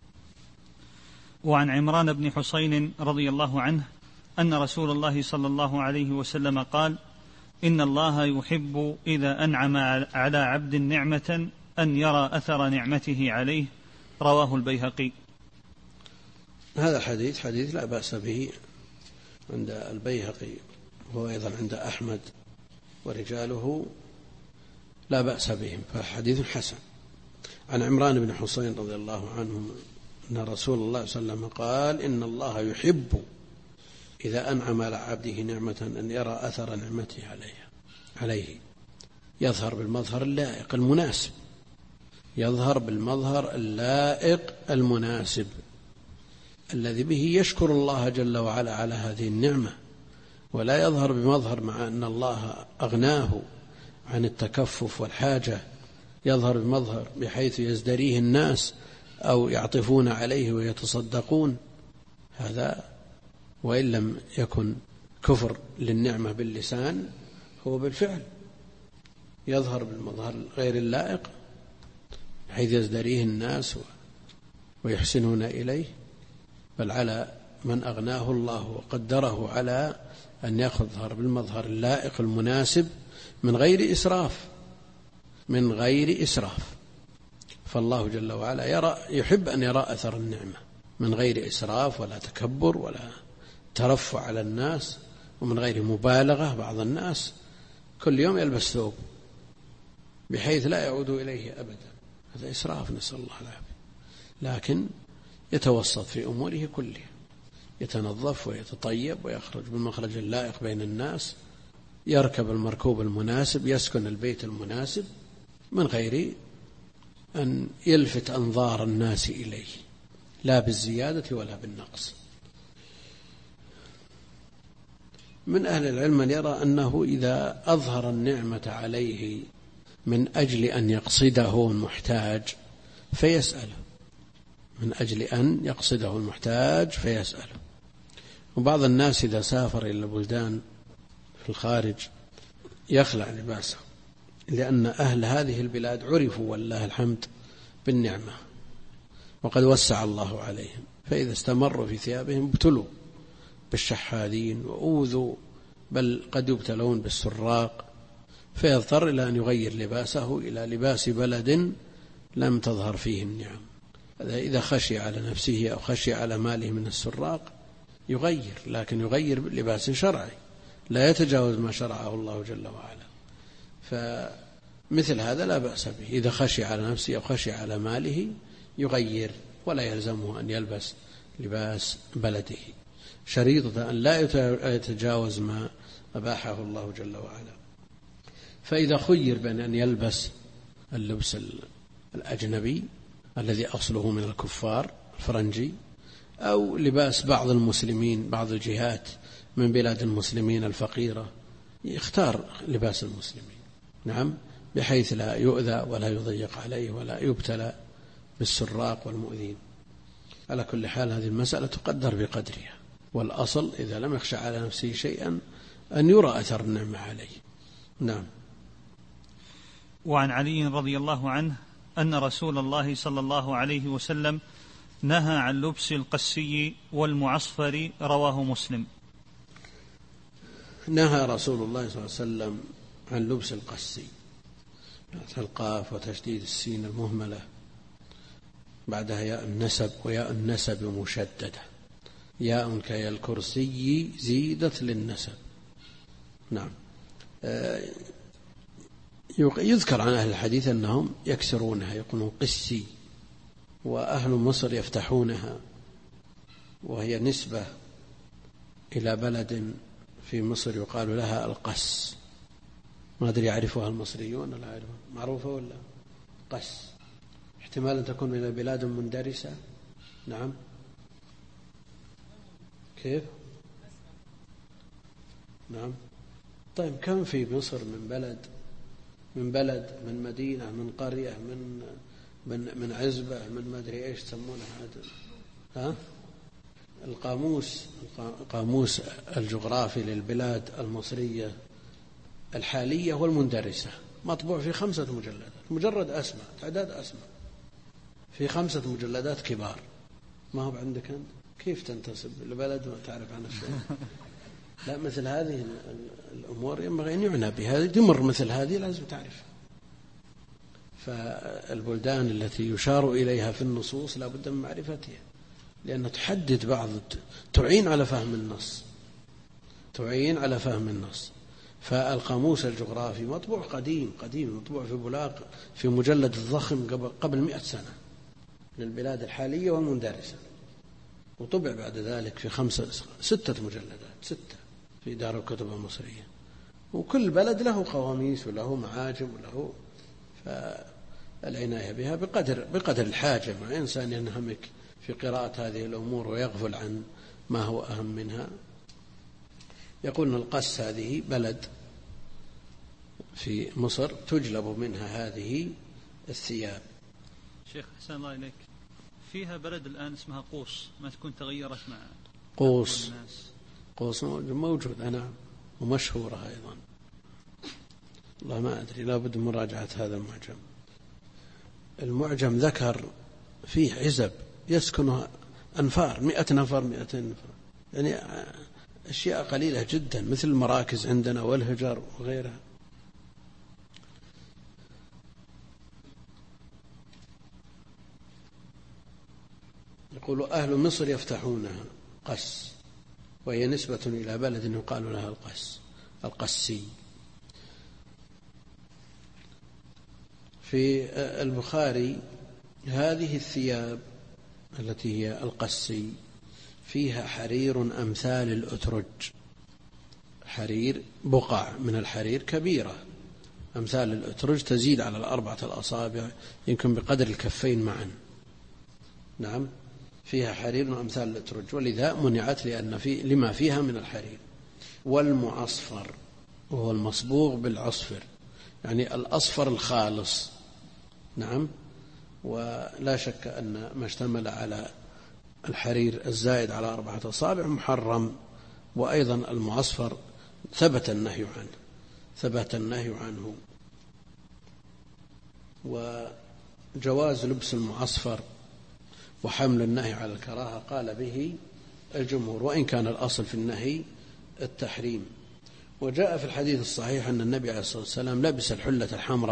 وعن عمران بن حسين رضي الله عنه أن رسول الله صلى الله عليه وسلم قال: إن الله يحب إذا أنعم على عبد نعمة أن يرى أثر نعمته عليه، رواه البيهقي. هذا الحديث حديث لا بأس به عند البيهقي، وهو أيضا عند أحمد، ورجاله لا بأس بهم، فحديث حسن. عن عمران بن حسين رضي الله عنه أن رسول الله صلى الله عليه وسلم قال: إن الله يحب إذا أنعم على عبده نعمة أن يرى أثر نعمته عليه، يظهر بالمظهر اللائق المناسب، يظهر بالمظهر اللائق المناسب الذي به يشكر الله جل وعلا على هذه النعمة، ولا يظهر بمظهر مع أن الله أغناه عن التكفف والحاجة، يظهر بمظهر بحيث يزدريه الناس أو يعطفون عليه ويتصدقون. هذا وإن لم يكن كفر للنعمة باللسان هو بالفعل، يظهر بالمظهر غير اللائق بحيث يزدريه الناس ويحسنون إليه. بل على من أغناه الله وقدره على أن يظهر بالمظهر اللائق المناسب من غير إسراف. فالله جل وعلا يحب أن يرى أثر النعمة من غير إسراف ولا تكبر ولا ترفع على الناس، ومن غير مبالغة. بعض الناس كل يوم يلبس ثوب بحيث لا يعود إليه أبدا، هذا إسراف، نسأل الله العافية. لكن يتوسط في أموره كلها، يتنظف ويتطيب ويخرج بالمخرج اللائق بين الناس، يركب المركوب المناسب، يسكن البيت المناسب، من غير أن يلفت أنظار الناس إليه، لا بالزيادة ولا بالنقص. من أهل العلم من يرى أنه إذا أظهر النعمة عليه من أجل أن يقصده المحتاج فيسأله، من أجل أن يقصده المحتاج فيسأله. وبعض الناس إذا سافر إلى البلدان في الخارج يخلع لباسه، لأن أهل هذه البلاد عرفوا والله الحمد بالنعمة وقد وسع الله عليهم، فإذا استمروا في ثيابهم ابتلوا بالشحاذين وأوذوا، بل قد يبتلون بالسراق، فيضطر إلى أن يغير لباسه إلى لباس بلد لم تظهر فيه النعم. إذا خشي على نفسه أو خشي على ماله من السراق يغير، لكن يغير بلباس شرعي لا يتجاوز ما شرعه الله جل وعلا. فمثل هذا لا بأس به، إذا خشي على نفسه أو خشي على ماله يغير، ولا يلزمه أن يلبس لباس بلده، شريطة أن لا يتجاوز ما أباحه الله جل وعلا. فإذا خير بين أن يلبس اللبس الأجنبي الذي أصله من الكفار الفرنجي، أو لباس بعض المسلمين، بعض الجهات من بلاد المسلمين الفقيرة، يختار لباس المسلمين، نعم، بحيث لا يؤذى ولا يضيق عليه ولا يبتلى بالسراق والمؤذين. على كل حال هذه المسألة تقدر بقدرها، والأصل إذا لم يخشى على نفسه شيئا أن يرى أثر النعمة عليه. نعم. وعن علي رضي الله عنه أن رسول الله صلى الله عليه وسلم نهى عن لبس القسي والمعصفر، رواه مسلم. نهى رسول الله صلى الله عليه وسلم عن لبس القسي، القاف وتشديد السين المهملة بعدها ياء النسب، وياء النسب مشددة، ياء كيا الكرسي زيدت للنسب. نعم. يذكر عن أهل الحديث أنهم يكسرونها يقولون قسي، وأهل مصر يفتحونها، وهي نسبة إلى بلد في مصر يقال لها القس، ما أدري يعرفها المصريون ولا يعرفها، معروفة ولا قس؟ احتمال أن تكون من بلاد مندرسة. نعم. كيف؟ نعم. طيب كم في مصر من بلد من مدينة من قرية من عزبة من ما أدري إيش تسمونها هذا، القاموس الجغرافي للبلاد المصرية الحالية والمندرسة مطبوع في 5 مجلدات، مجرد أسماء، تعداد أسماء في 5 مجلدات كبار. ما هو عندك أنت؟ كيف تنتسب لبلد ما تعرف عنه شيء؟ لا، مثل هذه الأمور ينبغي أن يعنى بها، تمر مثل هذه لازم تعرف. فالبلدان التي يشار إليها في النصوص لا بد من معرفتها، لأنها تحدد تعين على فهم النص. فالقاموس الجغرافي مطبوع قديم مطبوع في بلاق في مجلد الضخم قبل 100 سنة للبلاد الحالية والمندرسة، وطبع بعد ذلك في 6 مجلدات في دار الكتب المصرية، وكل بلد له قواميس وله معاجم وله. فالعناية بها بقدر الحاجة، مع إنسان ينهمك في قراءة هذه الأمور ويغفل عن ما هو أهم منها. يقول القس هذه بلد في مصر تجلب منها هذه الثياب. شيخ حسن الله إليك، فيها بلد الآن اسمها قوس، ما تكون تغيرت مع قوس موجودة نعم، ومشهورة أيضا. والله ما أدري، لا بد من مراجعة هذا المعجم ذكر فيه عزب يسكنها أنفار، 100 نفر 200 نفر، يعني أشياء قليلة جدا مثل المراكز عندنا والهجر وغيرها. يقول أهل مصر يفتحونها قس، وهي نسبة إلى بلد يقال لها القسي. في البخاري هذه الثياب التي هي القسي فيها حرير أمثال الأترج، حرير بقع من الحرير كبيرة أمثال الأترج تزيد على 4 الأصابع يمكن بقدر الكفين معا. نعم، فيها حرير أمثال الأترج، ولذا منعت لما فيها من الحرير. والمعصفر وهو المصبوغ بالعصفر، يعني الأصفر الخالص. نعم، ولا شك أن ما اشتمل على الحرير الزائد على 4 أصابع محرم. وأيضا المعصفر ثبت النهي عنه. وجواز لبس المعصفر وحمل النهي على الكراهة قال به الجمهور، وإن كان الأصل في النهي التحريم. وجاء في الحديث الصحيح أن النبي عليه الصلاة والسلام لبس الحلة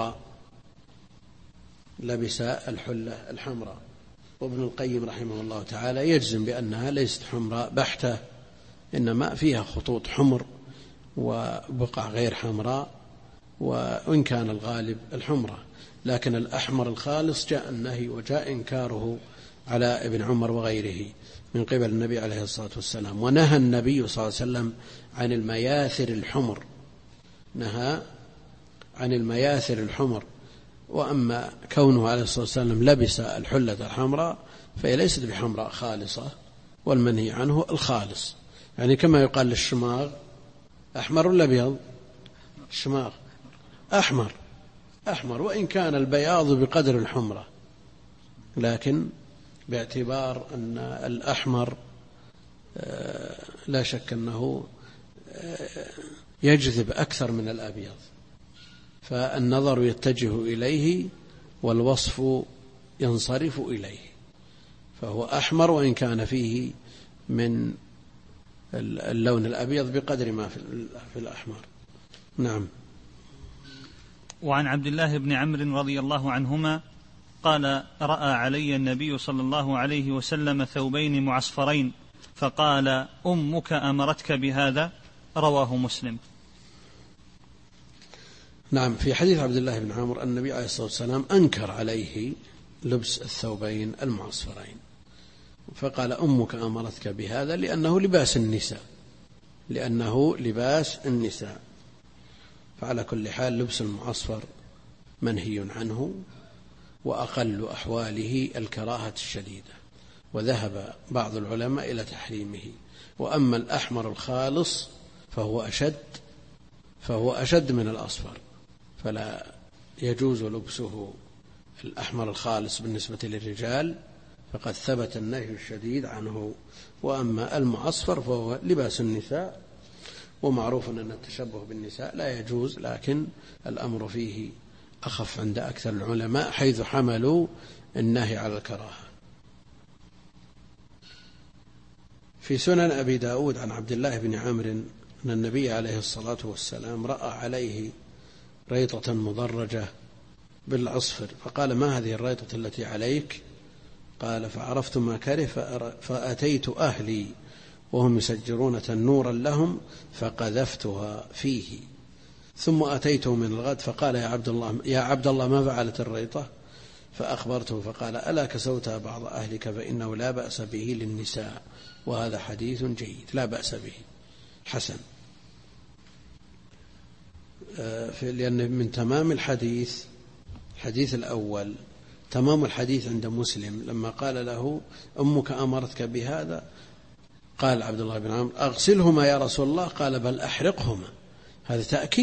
الحمراء. وابن القيم رحمه الله تعالى يجزم بأنها ليست حمراء بحتة، إنما فيها خطوط حمر وبقع غير حمراء، وإن كان الغالب الحمرة، لكن الأحمر الخالص جاء النهي وجاء إنكاره على ابن عمر وغيره من قبل النبي عليه الصلاة والسلام. ونهى النبي صلى الله عليه وسلم عن المياثر الحمر، نهى عن المياثر الحمر. وأما كونه عليه الصلاة والسلام لبس الحلة الحمراء فهي ليست بحمراء خالصة، والمنهي عنه الخالص. يعني كما يقال للشماغ أحمر ولا أبيض؟ الشماغ أحمر، وإن كان البياض بقدر الحمرة، لكن باعتبار أن الأحمر لا شك أنه يجذب أكثر من الأبيض، فالنظر يتجه إليه والوصف ينصرف إليه، فهو أحمر وإن كان فيه من اللون الأبيض بقدر ما في الأحمر. نعم. وعن عبد الله بن عمرو رضي الله عنهما قال: رأى علي النبي صلى الله عليه وسلم ثوبين معصفرين فقال: أمك أمرتك بهذا؟ رواه مسلم. نعم، في حديث عبد الله بن عمرو النبي عليه الصلاة والسلام أنكر عليه لبس الثوبين المعصفرين، فقال: أمك أمرتك بهذا، لأنه لباس النساء. فعلى كل حال لبس المعصفر منهي عنه، وأقل أحواله الكراهة الشديدة، وذهب بعض العلماء إلى تحريمه. وأما الأحمر الخالص فهو أشد من الأصفر، فلا يجوز لبسه الأحمر الخالص بالنسبة للرجال، فقد ثبت النهي الشديد عنه. وأما المعصفر فهو لباس النساء، ومعروف أن التشبه بالنساء لا يجوز، لكن الأمر فيه أخف عند أكثر العلماء، حيث حملوا النهي على الكراهة. في سنن أبي داود عن عبد الله بن عمرو أن النبي عليه الصلاة والسلام رأى عليه ريطة مضرجة بالعصفر، فقال: ما هذه الريطة التي عليك؟ قال: فعرفت ما كره فأتيت أهلي وهم يسجرون تنورا لهم فقذفتها فيه، ثم أتيته من الغد فقال: يا عبد الله ما فعلت الريطة؟ فأخبرته فقال: ألا كسوتها بعض أهلك فإنه لا بأس به للنساء. وهذا حديث جيد لا بأس به حسن. لأن من تمام الحديث الأول تمام الحديث عند مسلم لما قال له: أمك أمرتك بهذا؟ قال عبد الله بن عمرو: أغسلهما يا رسول الله. قال: بل أحرقهما. هذا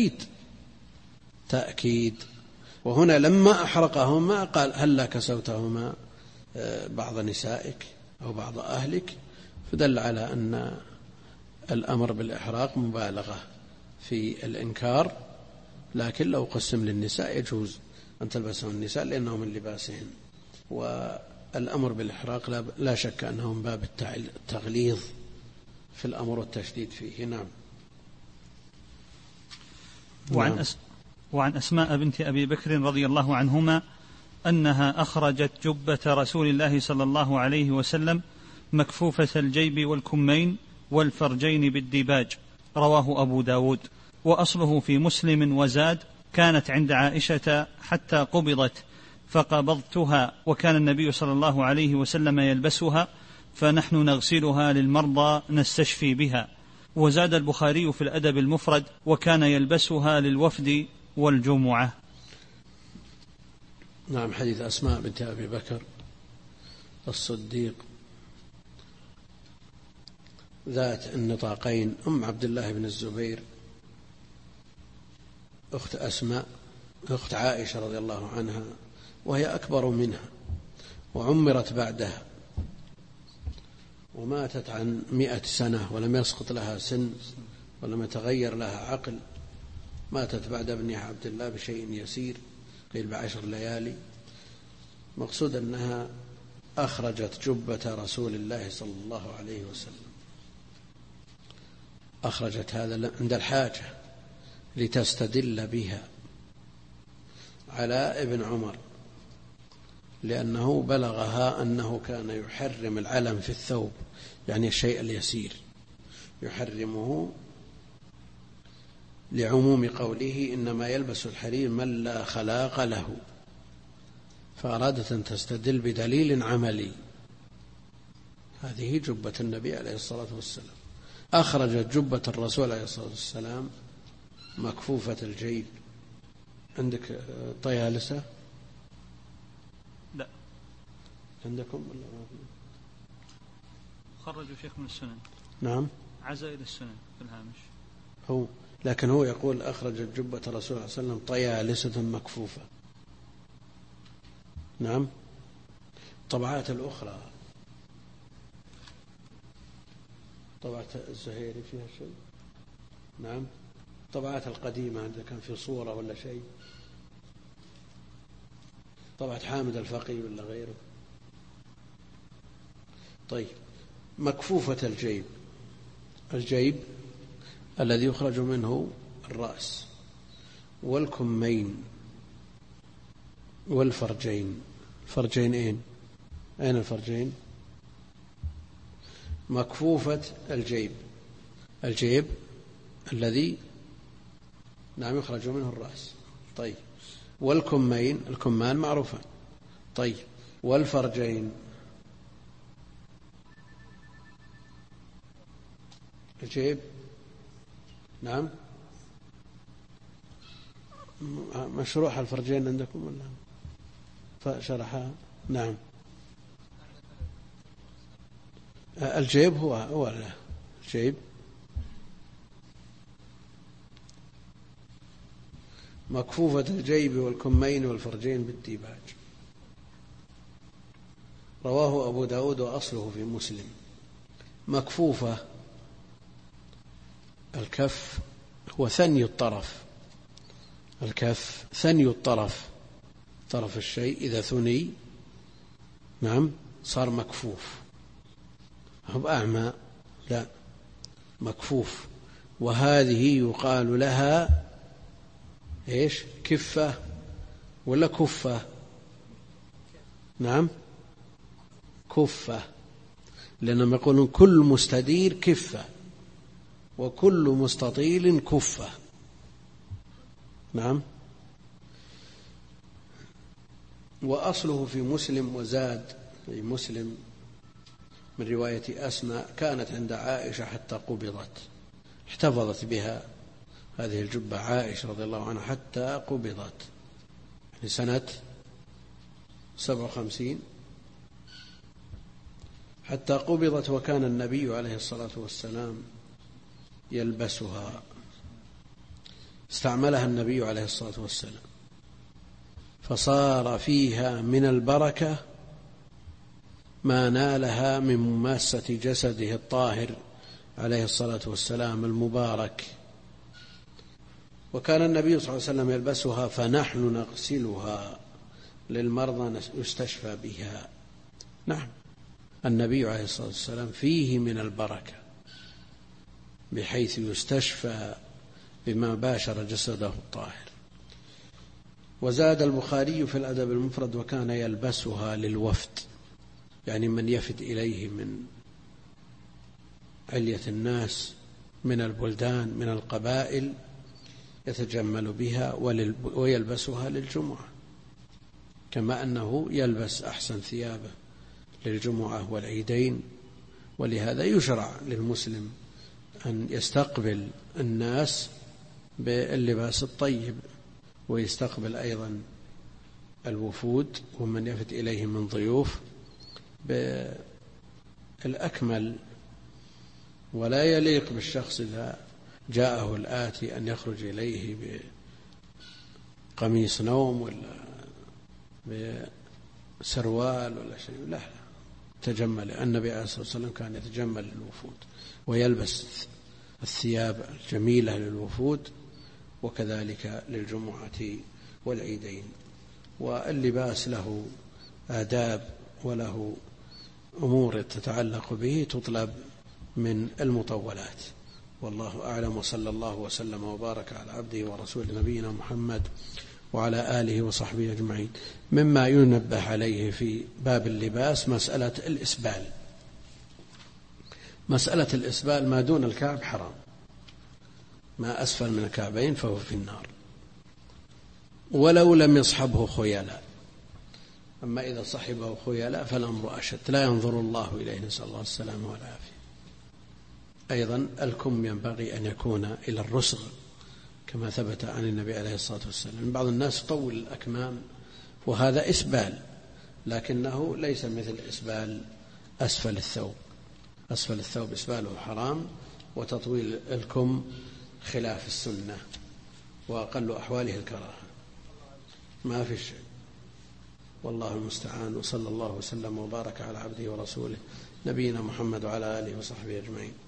تأكيد. وهنا لما أحرقهما قال: هلا كسوتهما بعض نسائك أو بعض أهلك، فدل على أن الأمر بالإحراق مبالغة في الإنكار، لكن لو قسم للنساء يجوز أن تلبسه النساء لأنه من لباسهن. والأمر بالإحراق لا شك أنه من باب التغليظ في الأمر والتشديد فيه. نعم. وعن أسماء بنت أبي بكر رضي الله عنهما أنها أخرجت جبة رسول الله صلى الله عليه وسلم مكفوفة الجيب والكمين والفرجين بالديباج، رواه أبو داود، وأصله في مسلم وزاد: كانت عند عائشة حتى قبضت فقبضتها، وكان النبي صلى الله عليه وسلم يلبسها، فنحن نغسلها للمرضى نستشفي بها. وزاد البخاري في الأدب المفرد: وكان يلبسها للوفد والجمعة. نعم. حديث أسماء بنت أبي بكر الصديق ذات النطاقين، أم عبد الله بن الزبير أخت أسماء أخت عائشة رضي الله عنها، وهي أكبر منها وعمرت بعدها، وماتت عن 100 سنة ولم يسقط لها سن ولم يتغير لها عقل. ماتت بعد ابنها عبد الله بشيء يسير، قيل ب10 ليالي. مقصود أنها أخرجت جبة رسول الله صلى الله عليه وسلم، أخرجت هذا عند الحاجة لتستدل بها على ابن عمر، لأنه بلغها أنه كان يحرم العلم في الثوب، يعني الشيء اليسير يحرمه لعموم قوله: إنما يلبس الحرير من لا خلاق له، فأرادت أن تستدل بدليل عملي. هذه جبة النبي عليه الصلاة والسلام. أخرجت جبة الرسول عليه الصلاة والسلام مكفوفة الجيب. عندك طيالسة؟ لا. عندكم؟ خرجوا شيخ من السنن. نعم. عزا إلى السنن في الهامش. لكن هو يقول: أخرجت جبة الرسول صلى الله عليه وسلم طيالسة مكفوفة. نعم. طبعات الأخرى، طبعة الزهيري فيها شيء. نعم. طبعات القديمة إذا كان في صورة ولا شيء، طبعة حامد الفقي ولا غيره. طيب. مكفوفة الجيب الذي يخرج منه الرأس والكمين والفرجين. فرجين أين الفرجين؟ مكفوفة الجيب الذي نعم يخرج منه الرأس. طيب. والكمين، الكمان معروفة. طيب. والفرجين، الجيب. نعم. مشروح الفرجين عندكم ولا فشرحها؟ نعم. الجيب هو الجيب. مكفوفة الجيب والكمين والفرجين بالديباج، رواه أبو داود وأصله في مسلم. مكفوفة الكف هو ثني الطرف، الكف ثني الطرف، طرف الشيء إذا ثني نعم صار مكفوف. هو أعمى، لا، مكفوف. وهذه يقال لها إيش؟ كفة ولا كفة؟ نعم كفة، لأنهم يقولون كل مستدير كفة وكل مستطيل كفة. نعم. وأصله في مسلم وزاد في مسلم من رواية أسماء كانت عند عائشة حتى قبضت، احتفظت بها هذه الجبة عائشة رضي الله عنها حتى قبضت، يعني سنة 57 حتى قبضت، وكان النبي عليه الصلاة والسلام يلبسها، استعملها النبي عليه الصلاة والسلام فصار فيها من البركة ما نالها من مماسة جسده الطاهر عليه الصلاة والسلام المبارك. وكان النبي صلى الله عليه وسلم يلبسها فنحن نغسلها للمرضى يستشفى بها. نعم، النبي عليه الصلاة والسلام فيه من البركة بحيث يستشفى بما باشر جسده الطاهر. وزاد البخاري في الأدب المفرد وكان يلبسها للوفد، يعني من يفد إليه من علية الناس من البلدان من القبائل يتجمل بها ويلبسها للجمعة، كما أنه يلبس أحسن ثيابه للجمعة والعيدين. ولهذا يشرع للمسلم أن يستقبل الناس باللباس الطيب، ويستقبل أيضا الوفود ومن يفد إليه من ضيوف بالأكمل. ولا يليق بالشخص إذا جاءه الآتي أن يخرج إليه بقميص نوم ولا بسروال ولا شيء، لا، تجمل. النبي عليه الصلاة والسلام كان يتجمل للوفود ويلبس الثياب الجميلة للوفود وكذلك للجمعة والعيدين. واللباس له آداب وله أمور تتعلق به تطلب من المطولات. والله أعلم، وصلى الله وسلم وبارك على عبده ورسوله نبينا محمد وعلى آله وصحبه أجمعين. مما ينبه عليه في باب اللباس مسألة الإسبال. مسألة الإسبال ما دون الكعب حرام، ما أسفل من الكعبين فهو في النار ولو لم يصحبه خيلاء. أما إذا صحبه خيلاء فالأمر أشد، لا ينظر الله إليه، نسأل الله السلامة والعافية. أيضا الكم ينبغي أن يكون إلى الرسغ كما ثبت عن النبي عليه الصلاة والسلام. بعض الناس يطول الأكمام وهذا إسبال، لكنه ليس مثل إسبال أسفل الثوب. أسفل الثوب إسباله حرام، وتطويل الكم خلاف السنة، وأقل أحواله الكراهة، ما في شيء. والله المستعان، وصلى الله وسلم وبارك على عبده ورسوله نبينا محمد وعلى آله وصحبه أجمعين.